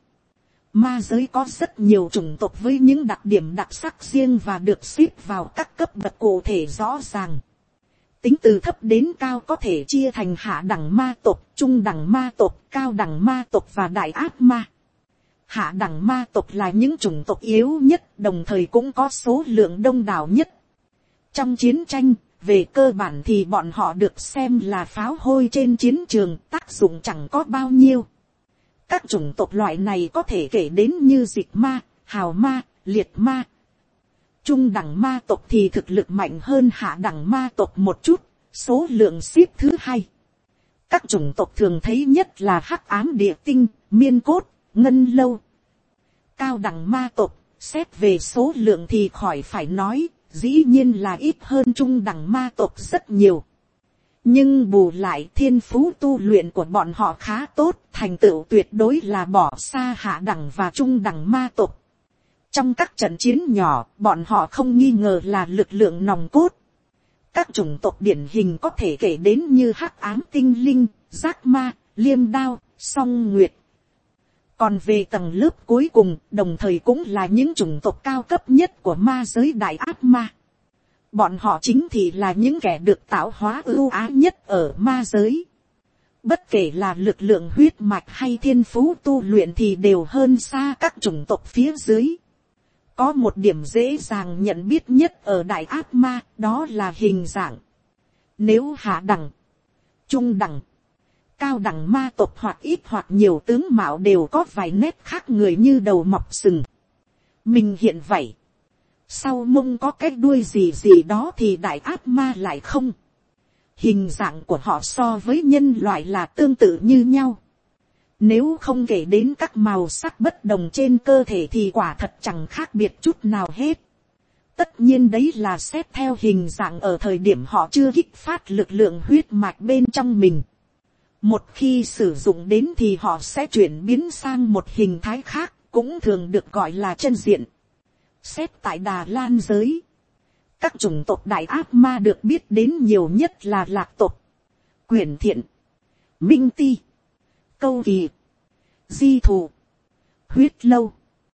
ma giới có rất nhiều chủng tộc với những đặc điểm đặc sắc riêng và được xếp vào các cấp bậc cụ thể rõ ràng. Tính từ thấp đến cao có thể chia thành hạ đẳng ma tộc, trung đẳng ma tộc, cao đẳng ma tộc và đại ác ma. Hạ đẳng ma tộc là những chủng tộc yếu nhất, đồng thời cũng có số lượng đông đảo nhất. Trong chiến tranh, về cơ bản thì bọn họ được xem là pháo hôi trên chiến trường, tác dụng chẳng có bao nhiêu. Các chủng tộc loại này có thể kể đến như dịch ma, hào ma, liệt ma. Trung đẳng ma tộc thì thực lực mạnh hơn hạ đẳng ma tộc một chút, số lượng xếp thứ hai. Các chủng tộc thường thấy nhất là hắc ám địa tinh, miên cốt, ngân lâu. Cao đẳng ma tộc, xét về số lượng thì khỏi phải nói, dĩ nhiên là ít hơn trung đẳng ma tộc rất nhiều. Nhưng bù lại thiên phú tu luyện của bọn họ khá tốt, thành tựu tuyệt đối là bỏ xa hạ đẳng và trung đẳng ma tộc. Trong các trận chiến nhỏ, bọn họ không nghi ngờ là lực lượng nòng cốt. Các chủng tộc điển hình có thể kể đến như hắc ám tinh linh, giác ma, liêm đao, song nguyệt. Còn về tầng lớp cuối cùng, đồng thời cũng là những chủng tộc cao cấp nhất của ma giới đại ác ma. Bọn họ chính thì là những kẻ được tạo hóa ưu ái nhất ở ma giới. Bất kể là lực lượng huyết mạch hay thiên phú tu luyện thì đều hơn xa các chủng tộc phía dưới. Có một điểm dễ dàng nhận biết nhất ở đại ác ma, đó là hình dạng. Nếu hạ đẳng, trung đẳng, cao đẳng ma tộc hoặc ít hoặc nhiều tướng mạo đều có vài nét khác người như đầu mọc sừng. Mình hiện vậy. Sau mông có cái đuôi gì gì đó thì đại ác ma lại không. Hình dạng của họ so với nhân loại là tương tự như nhau. Nếu không kể đến các màu sắc bất đồng trên cơ thể thì quả thật chẳng khác biệt chút nào hết. Tất nhiên đấy là xét theo hình dạng ở thời điểm họ chưa kích phát lực lượng huyết mạch bên trong mình. Một khi sử dụng đến thì họ sẽ chuyển biến sang một hình thái khác, cũng thường được gọi là chân diện. Xét tại Đà Lan giới, các chủng tộc đại ác ma được biết đến nhiều nhất là Lạc tộc, Quyển Thiện, Minh Ti, Câu Kỳ, Di Thù, Huyết Lâu.